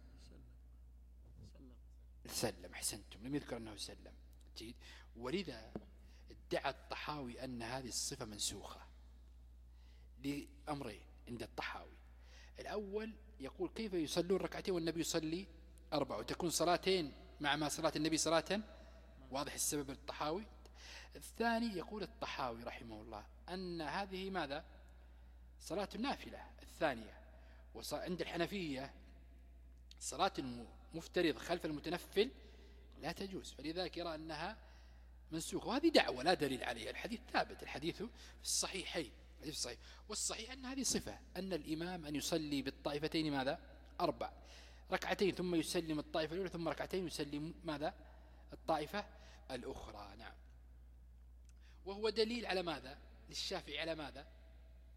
سلم. احسنتم، لم يذكر أنه سلم. جيد. ولذا ادعى الطحاوي أن هذه الصفة منسوخة لأمرين عند الطحاوي. الأول يقول: كيف يصلون ركعتين والنبي يصلي أربع، وتكون صلاتين مع ما صلاة النبي صلاة؟ واضح السبب الطحاوي. الثاني يقول الطحاوي رحمه الله أن هذه ماذا؟ صلاة النافلة الثانية. وعند الحنفية صلاة المفترض خلف المتنفل لا تجوز، فلذلك يرى أنها منسوخة. وهذه دعوة لا دليل عليها. الحديث ثابت، الحديث في الصحيحين، الحديث الصحيح. والصحيح أن هذه صفة، أن الإمام أن يصلي بالطائفتين ماذا؟ أربع ركعتين ثم يسلم الطائفة الأولى ثم ركعتين يسلم ماذا؟ الطائفة الأخرى. نعم. وهو دليل على ماذا؟ للشافعي على ماذا؟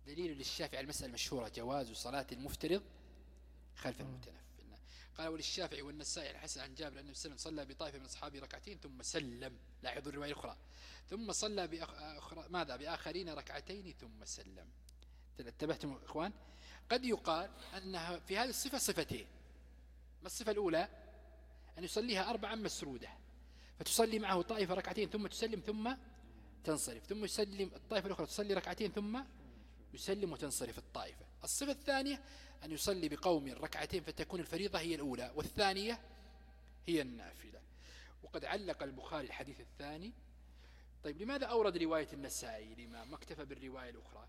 دليل للشافعي على المسألة المشهورة جواز صلاة المفترض خلف المتنفل. قال وللشافعي والنسائي الحسن عن جابر أن النبي صلى الله عليه وسلم صلى بطائفة من أصحابه ركعتين ثم سلم. لاحظوا الرواية الأخرى ثم صلى بأخرى ماذا بآخرين ركعتين ثم سلم. انتبهتم إخوان؟ قد يقال أنها في هذه الصفة صفتين. ما الصفة الأولى؟ أن يصليها أربعا مسرودة فتصلي معه طائفة ركعتين ثم تسلم ثم تنصرف ثم يسلم الطائفة الأخرى تصلي ركعتين ثم يسلم وتنصرف الطائفة. الصفة الثانية أن يصلي بقوم ركعتين فتكون الفريضة هي الأولى والثانية هي النافلة. وقد علق البخاري الحديث الثاني. طيب لماذا أورد رواية النسائي لما ما اكتفى بالرواية الأخرى؟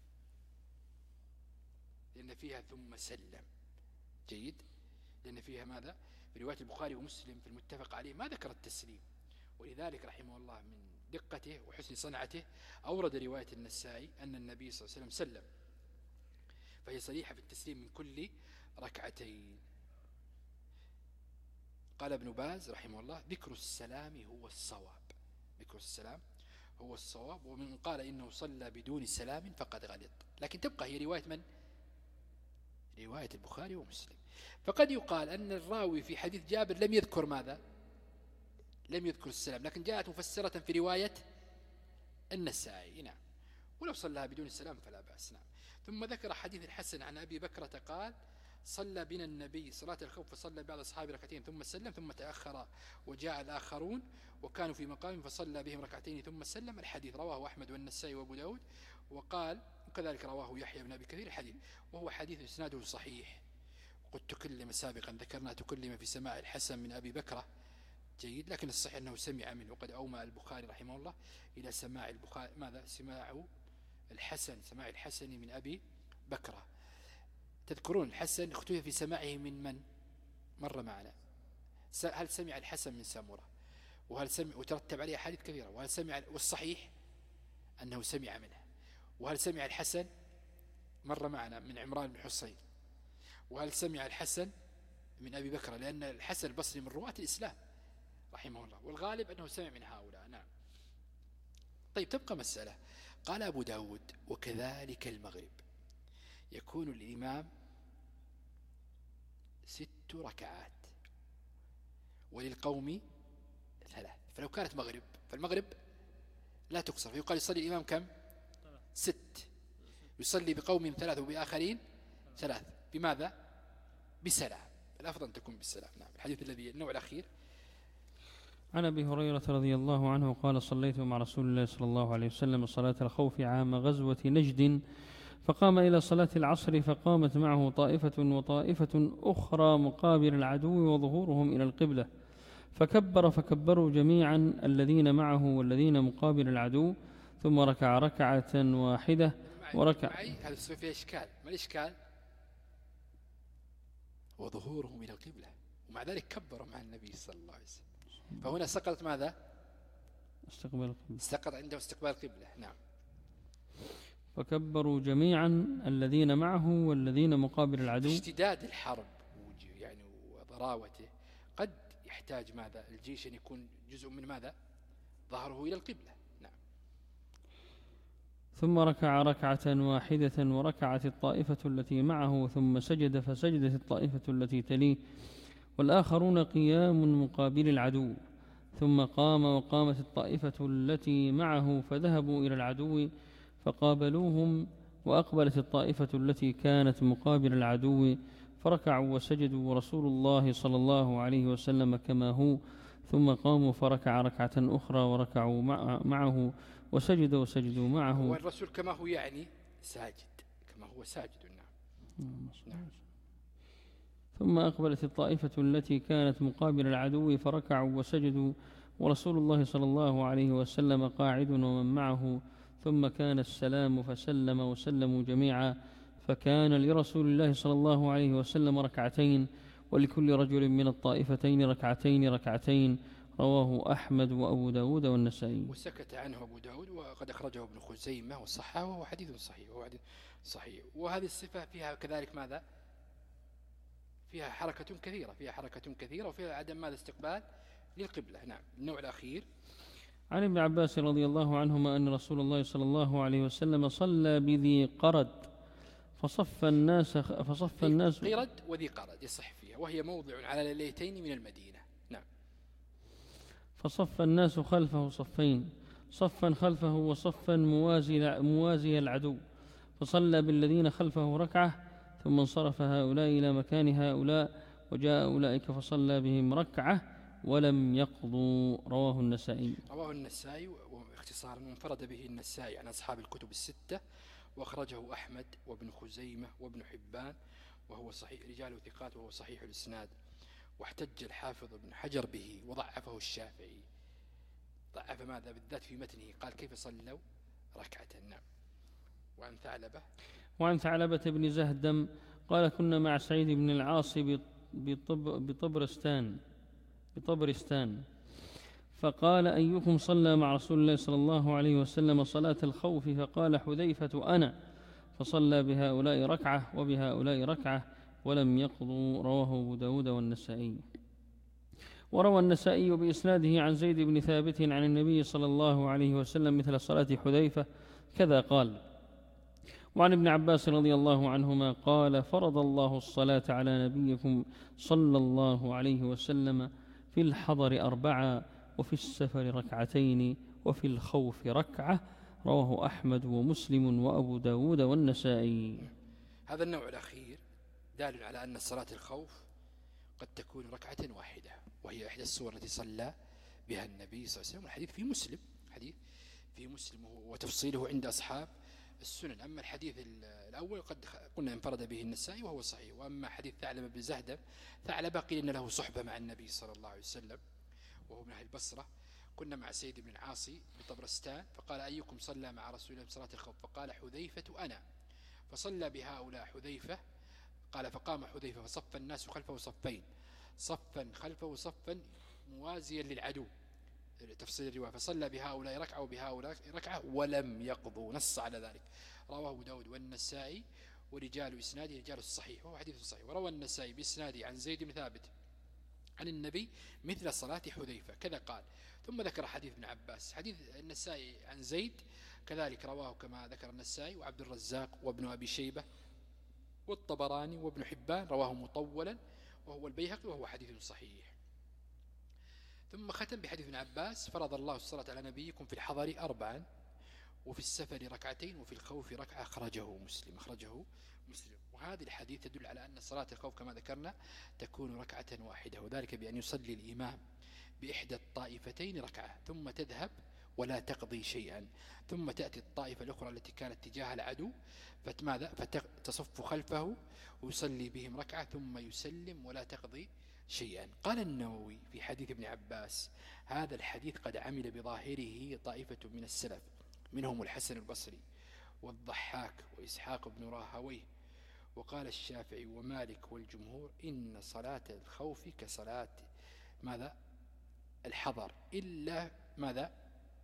لأن فيها ثم سلم. جيد. لأن فيها ماذا؟ في رواية البخاري ومسلم في المتفق عليه ما ذكر التسليم، ولذلك رحمه الله من دقته وحسن صنعته أورد رواية النسائي أن النبي صلى الله عليه وسلم سلم، فهي صريحة في التسليم من كل ركعتين. قال ابن باز رحمه الله ذكر السلام هو الصواب. ذكر السلام هو الصواب. ومن قال إنه صلى بدون سلام فقد غلط. لكن تبقى هي رواية من؟ رواية البخاري ومسلم. فقد يقال أن الراوي في حديث جابر لم يذكر ماذا؟ لم يذكر السلام، لكن جاءت مفسرة في رواية النسائي. نعم. ولو صلىها بدون السلام فلا بأس. نعم. ثم ذكر حديث الحسن عن أبي بكرة قال صلى بنا النبي صلاة الخوف فصلى بعض أصحابه ركعتين ثم سلم ثم تأخر وجاء الآخرون وكانوا في مقام فصلى بهم ركعتين ثم سلم. الحديث رواه أحمد والنسائي وأبو داود. وقال وكذلك رواه يحيى بن أبي كثير الحديث، وهو حديث إسناده صحيح. وقد تكلم سابقا ذكرنا تكلم في سماع الحسن من أبي بكرة. جيد. لكن الصحيح أنه سمع منه. وقد أومى البخاري رحمه الله إلى سماع البخاري ماذا؟ سماع الحسن سماع الحسن من أبي بكرة. تذكرون الحسن اختلف في سماعه من من؟ مر معنا. هل سمع الحسن من سامورة؟ وهل سمع وترتب عليه أحاديث كثيرة. وهل سمع والصحيح أنه سمع منه. وهل سمع الحسن مر معنا من عمران بن حصين. وهل سمع الحسن من أبي بكرة لأن الحسن البصري من رواة الإسلام رحمه الله، والغالب أنه سمع من هؤلاء. نعم. طيب تبقى مسألة. قال أبو داود وكذلك المغرب يكون الإمام ست ركعات وللقوم ثلاث. فلو كانت مغرب فالمغرب لا تقصر، فيقال يصلي الإمام كم؟ ست. يصلي بقوم ثلاث وبآخرين ثلاث. بماذا؟ بسلام. الأفضل أن تكون بالسلام. نعم. الحديث الذي النوع الأخير عن أبي هريرة رضي الله عنه قال صليت مع رسول الله صلى الله عليه وسلم صلاة الخوف عام غزوة نجد فقام إلى صلاة العصر فقامت معه طائفة وطائفة أخرى مقابل العدو وظهورهم إلى القبلة فكبر فكبروا جميعا الذين معه والذين مقابل العدو ثم ركع ركعة واحدة وركع. هذا فيه إشكال. ما الإشكال؟ وظهورهم إلى القبلة ومع ذلك كبروا مع النبي صلى الله عليه وسلم. فهنا سقطت ماذا؟ استقبال القبلة. سقط عنده استقبال القبلة. نعم. فكبروا جميعا الذين معه والذين مقابل العدو. اشتداد الحرب يعني وضراوته قد يحتاج ماذا؟ الجيش أن يكون جزء من ماذا؟ ظهره إلى القبلة. نعم. ثم ركع ركعة واحدة وركعت الطائفة التي معه ثم سجد فسجدت الطائفة التي تليه والآخرون قيام مقابل العدو ثم قام وقامت الطائفة التي معه فذهبوا إلى العدو فقابلوهم وأقبلت الطائفة التي كانت مقابل العدو فركعوا وسجدوا ورسول الله صلى الله عليه وسلم كما هو ثم قاموا فركع ركعة أخرى وركعوا معه وسجدوا وسجدوا معه. والرسول كما هو يعني ساجد كما هو ساجد. نعم. نعم. ثم أقبلت الطائفة التي كانت مقابل العدو فركعوا وسجدوا ورسول الله صلى الله عليه وسلم قاعد ومن معه ثم كان السلام فسلم وسلموا جميعا فكان لرسول الله صلى الله عليه وسلم ركعتين ولكل رجل من الطائفتين ركعتين ركعتين. رواه أحمد وأبو داود والنسائي. وسكت عنه أبو داود وقد أخرجه ابن خزيمة وصححه وهو حديث صحيح وهو حديث صحيح. وهذه الصفة فيها كذلك ماذا؟ فيها حركة كثيرة فيها حركة كثيرة وفيها عدم ماذا؟ استقبال للقبلة. نعم. النوع الأخير عن ابن عباس رضي الله عنهما أن رسول الله صلى الله عليه وسلم صلى بذي قرد فصف الناس فصف الناس قرد وذي قرد يصح فيها، وهي موضع على ليلتين من المدينة. نعم. فصف الناس خلفه صفين، صفا خلفه وصفا موازي موازي العدو، فصلى بالذين خلفه ركعة ثم انصرف هؤلاء إلى مكان هؤلاء وجاء أولئك فصلى بهم ركعة ولم يقضوا. رواه النسائي. رواه النسائي واختصارا منفرد به النسائي عن أصحاب الكتب الستة، وأخرجه أحمد وابن خزيمة وابن حبان وهو صحيح رجاله ثقات وهو صحيح الإسناد. واحتج الحافظ ابن حجر به وضعفه الشافعي. ضعف ماذا بالذات في متنه؟ قال كيف صلوا ركعة. نعم. وعن ثعلبة وعن ثعلبة بن زهدم قال كنا مع سعيد بن العاص بطب بطبرستان بطبرستان فقال أيكم صلى مع رسول الله صلى الله عليه وسلم صلاة الخوف؟ فقال حذيفة أنا، فصلى بهؤلاء ركعة وبهؤلاء ركعة ولم يقضوا. رواه أبو داود والنسائي. وروى النسائي بإسناده عن زيد بن ثابت عن النبي صلى الله عليه وسلم مثل صلاة حذيفة كذا قال. وعن ابن عباس رضي الله عنهما قال فرض الله الصلاة على نبيكم صلى الله عليه وسلم في الحضر أربعة وفي السفر ركعتين وفي الخوف ركعة. رواه أحمد ومسلم وأبو داود والنسائي. هذا النوع الأخير دال على أن صلاة الخوف قد تكون ركعة واحدة، وهي إحدى الصور التي صلى بها النبي صلى الله عليه وسلم. الحديث في مسلم، حديث في مسلم وتفصيله عند أصحاب السنن. أما الحديث الأول قد قلنا انفرد به النسائي وهو صحيح. وأما حديث ثعلبة بن زهدم، ثعلبة قيل إن له صحبة مع النبي صلى الله عليه وسلم وهو من أهل البصرة. كنا مع سيد بن العاصي بطبرستان فقال أيكم صلى مع رسول الله صلاة الخوف؟ فقال حذيفة أنا، فصلى بهؤلاء حذيفة. قال فقام حذيفة فصف الناس خلفه صفين، صفا خلفه صفا موازيا للعدو، تفصيل الرواية، فصلى بهؤلاء ركعة وبهؤلاء ركعة ولم يقضوا، نص على ذلك. رواه أبو داود والنسائي ورجال إسناده رجال الصحيح وهو حديث صحيح. وروى النسائي بإسناده عن زيد بن ثابت عن النبي مثل صلاة حذيفة كذا قال. ثم ذكر حديث ابن عباس. حديث النسائي عن زيد كذلك رواه كما ذكر النسائي وعبد الرزاق وابن أبي شيبة والطبراني وابن حبان، رواه مطولا وهو البيهقي وهو حديث صحيح. ثم ختم بحديث ابن عباس فرض الله الصلاة على نبيكم في الحضر أربعا وفي السفر ركعتين وفي الخوف ركعة. أخرجه مسلم أخرجه مسلم وهذه الحديث تدل على أن صلاة الخوف كما ذكرنا تكون ركعة واحدة، وذلك بأن يصلي الإمام بإحدى الطائفتين ركعة ثم تذهب ولا تقضي شيئا، ثم تأتي الطائفة الأخرى التي كانت تجاه العدو فماذا فتصف خلفه ويصلي بهم ركعة ثم يسلم ولا تقضي شيئا. قال النووي في حديث ابن عباس هذا الحديث قد عمل بظاهره طائفة من السلف منهم الحسن البصري والضحاك وإسحاق بن راهويه، وقال الشافعي ومالك والجمهور إن صلاة الخوف كصلاة ماذا الحضر إلا ماذا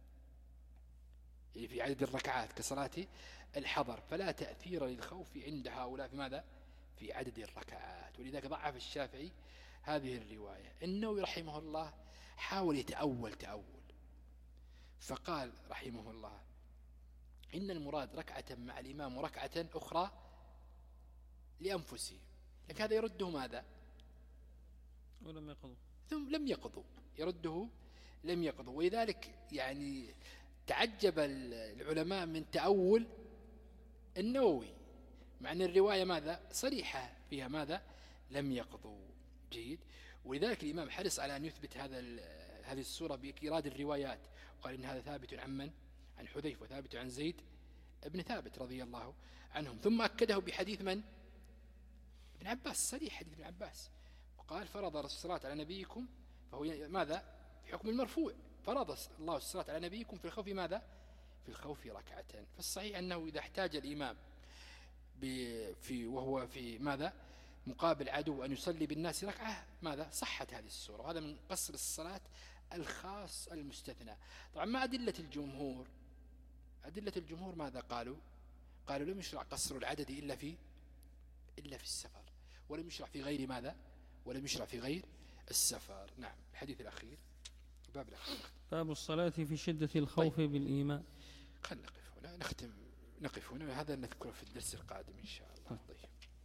في عدد الركعات كصلاة الحضر، فلا تأثير للخوف عند هؤلاء في ماذا في عدد الركعات. ولذلك ضعف الشافعي هذه الرواية. النووي رحمه الله حاول يتأول تأول فقال رحمه الله إن المراد ركعة مع الإمام وركعة أخرى لأنفسهم، لكن هذا يرده ماذا ولم يقضوا ثم لم يقضوا يرده لم يقضوا. ولذلك يعني تعجب العلماء من تأول النووي مع أن الرواية ماذا صريحة فيها ماذا لم يقضوا. جيد. ولذلك الإمام حرص على أن يثبت هذا هذه الصورة بإيراد الروايات، وقال إن هذا ثابت عن من؟ عن حذيفة وثابت عن زيد ابن ثابت رضي الله عنهم. ثم أكده بحديث من؟ ابن عباس، صريح حديث ابن عباس، وقال فرض الصلاة على نبيكم، فهو ماذا في حكم المرفوع، فرض الله الصلاة على نبيكم في الخوف ماذا في الخوف ركعتين. فالصحيح أنه إذا احتاج الإمام في وهو في ماذا مقابل عدو أن يصلي بالناس ركعة ماذا صحت هذه الصورة، وهذا من قصر الصلاة الخاص المستثنى. طبعا ما أدلة الجمهور؟ أدلة الجمهور ماذا قالوا؟ قالوا لم يشرع قصر العدد إلا في إلا في السفر، ولم يشرع في غير ماذا ولم يشرع في غير السفر. نعم. الحديث الأخير باب العقيدة. باب الصلاة في شدة الخوف طيب. بالإيمان. خلنا نقف هنا، نختم نقف هنا، هذا نذكره في الدرس القادم إن شاء الله. طيب.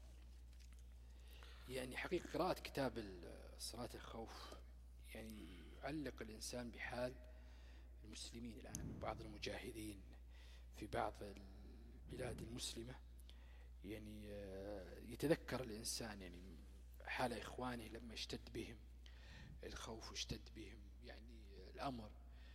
يعني حقيقة قراءة كتاب صلاة الخوف يعني يعلق الإنسان بحال المسلمين الآن، بعض المجاهدين في بعض البلاد المسلمة، يعني يتذكر الإنسان يعني حال إخوانه لما اشتد بهم الخوف واشتد بهم يعني الأمر.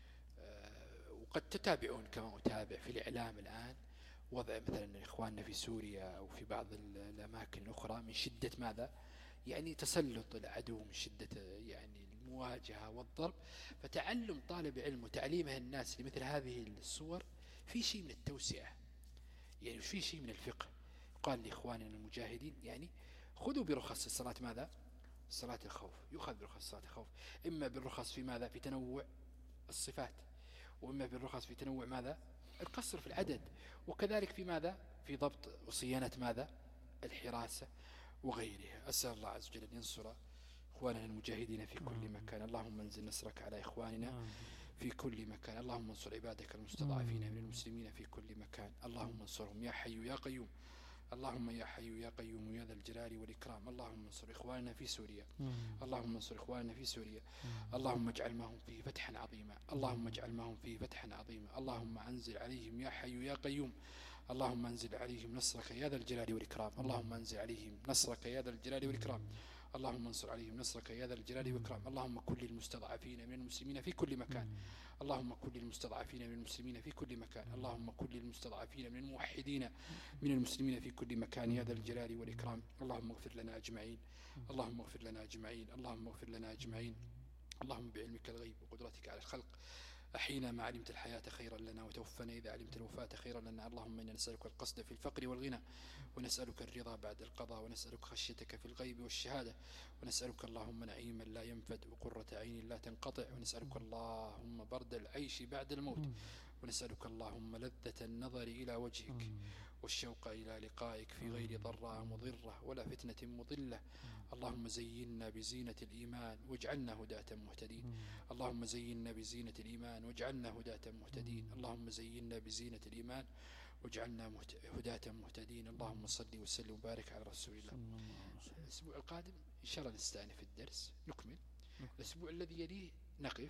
وقد تتابعون كما أتابع في الإعلام الآن وضع مثلا إخواننا في سوريا أو في بعض الأماكن الأخرى من شدة ماذا يعني تسلط العدو، من شدة يعني المواجهة والضرب. فتعلم طالب علم وتعليمه الناس لمثل هذه الصور في شيء من التوسعة، يعني في شيء من الفقه. قال لإخواننا المجاهدين يعني خذوا برخص صلاة ماذا؟ صلاة الخوف. يؤخذ برخص صلاة الخوف، إما بالرخص في ماذا؟ في تنوع الصفات، وإما بالرخص في تنوع ماذا؟ القصر في العدد، وكذلك في ماذا؟ في ضبط وصيانة ماذا؟ الحراسة وغيرها. أسأل الله عز وجل أن ينصر إخواننا المجاهدين في كل مكان. اللهم انزل نصرك على إخواننا في كل مكان. اللهم انصر عبادك المستضعفين من المسلمين في كل مكان. اللهم انصرهم يا حي يا قيوم. اللهم يا حي يا قيوم يا ذا الجلال والإكرام. اللهم انصر إخواننا في سوريا. اللهم انصر إخواننا في سوريا. اللهم اجعل ما هم فيه فتحا عظيما. اللهم اجعل ما هم فيه فتحا عظيما. اللهم انزل عليهم يا حي يا قيوم. اللهم انزل عليهم نصرك يا ذا الجلال والإكرام. اللهم انزل عليهم نصرك يا ذا الجلال والإكرام. اللهم انصر عليهم نصرك يا ذا الجلال والإكرام. اللهم كن للمستضعفين من المسلمين في كل مكان. اللهم كن للمستضعفين من المسلمين في كل مكان. اللهم كن للمستضعفين من الموحدين من المسلمين في كل مكان يا ذا الجلال والإكرام. اللهم اغفر لنا أجمعين. اللهم اغفر لنا أجمعين. اللهم اغفر لنا أجمعين. اللهم بعلمك الغيب وقدرتك على الخلق أحينا ما علمت الحياة خيرا لنا، وتوفنا إذا علمت الوفاة خيرا لنا. اللهم إنا نسألك القصد في الفقر والغنى، ونسألك الرضا بعد القضاء، ونسألك خشيتك في الغيب والشهادة، ونسألك اللهم نعيما لا ينفد وقرة عين لا تنقطع، ونسألك اللهم برد العيش بعد الموت، ونسألك اللهم لذة النظر إلى وجهك والشوق إلى لقائك في غير ضراء مضرة ولا فتنة مضلة. اللهم زينا بزينة الإيمان واجعلنا هداة مهتدين. اللهم زينا بزينة الإيمان واجعلنا هداة مهتدين. اللهم زينا بزينة الإيمان واجعلنا هداة مهتدين. اللهم صل وسلم وبارك على رسول الله. الأسبوع القادم إن شاء الله نستأنف الدرس نكمل. الأسبوع الذي يليه نقف،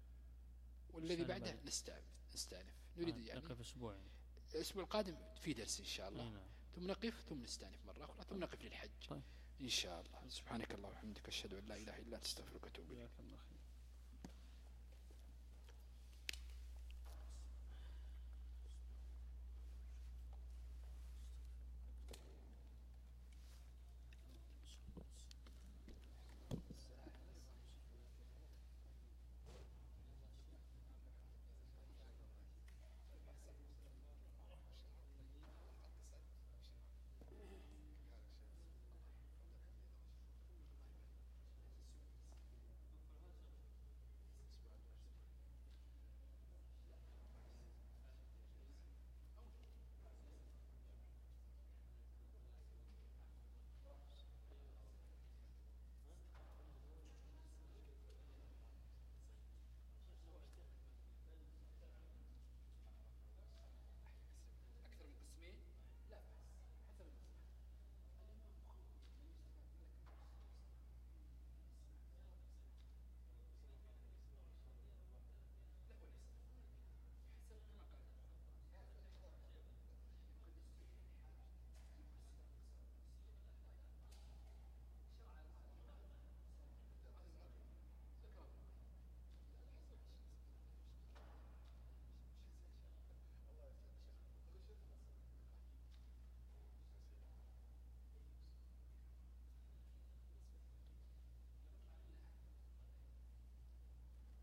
والذي بعده نستأنف نستأنف نريد يعني نقف أسبوع. الأسبوع القادم في درس إن شاء الله، ثم نقف ثم نستأنف مرة أخرى ثم نقف للحج. طيب. إن شاء الله. سبحانك اللهم وبحمدك أشهد أن لا إله إلا أنت أستغفرك وأتوب إليك.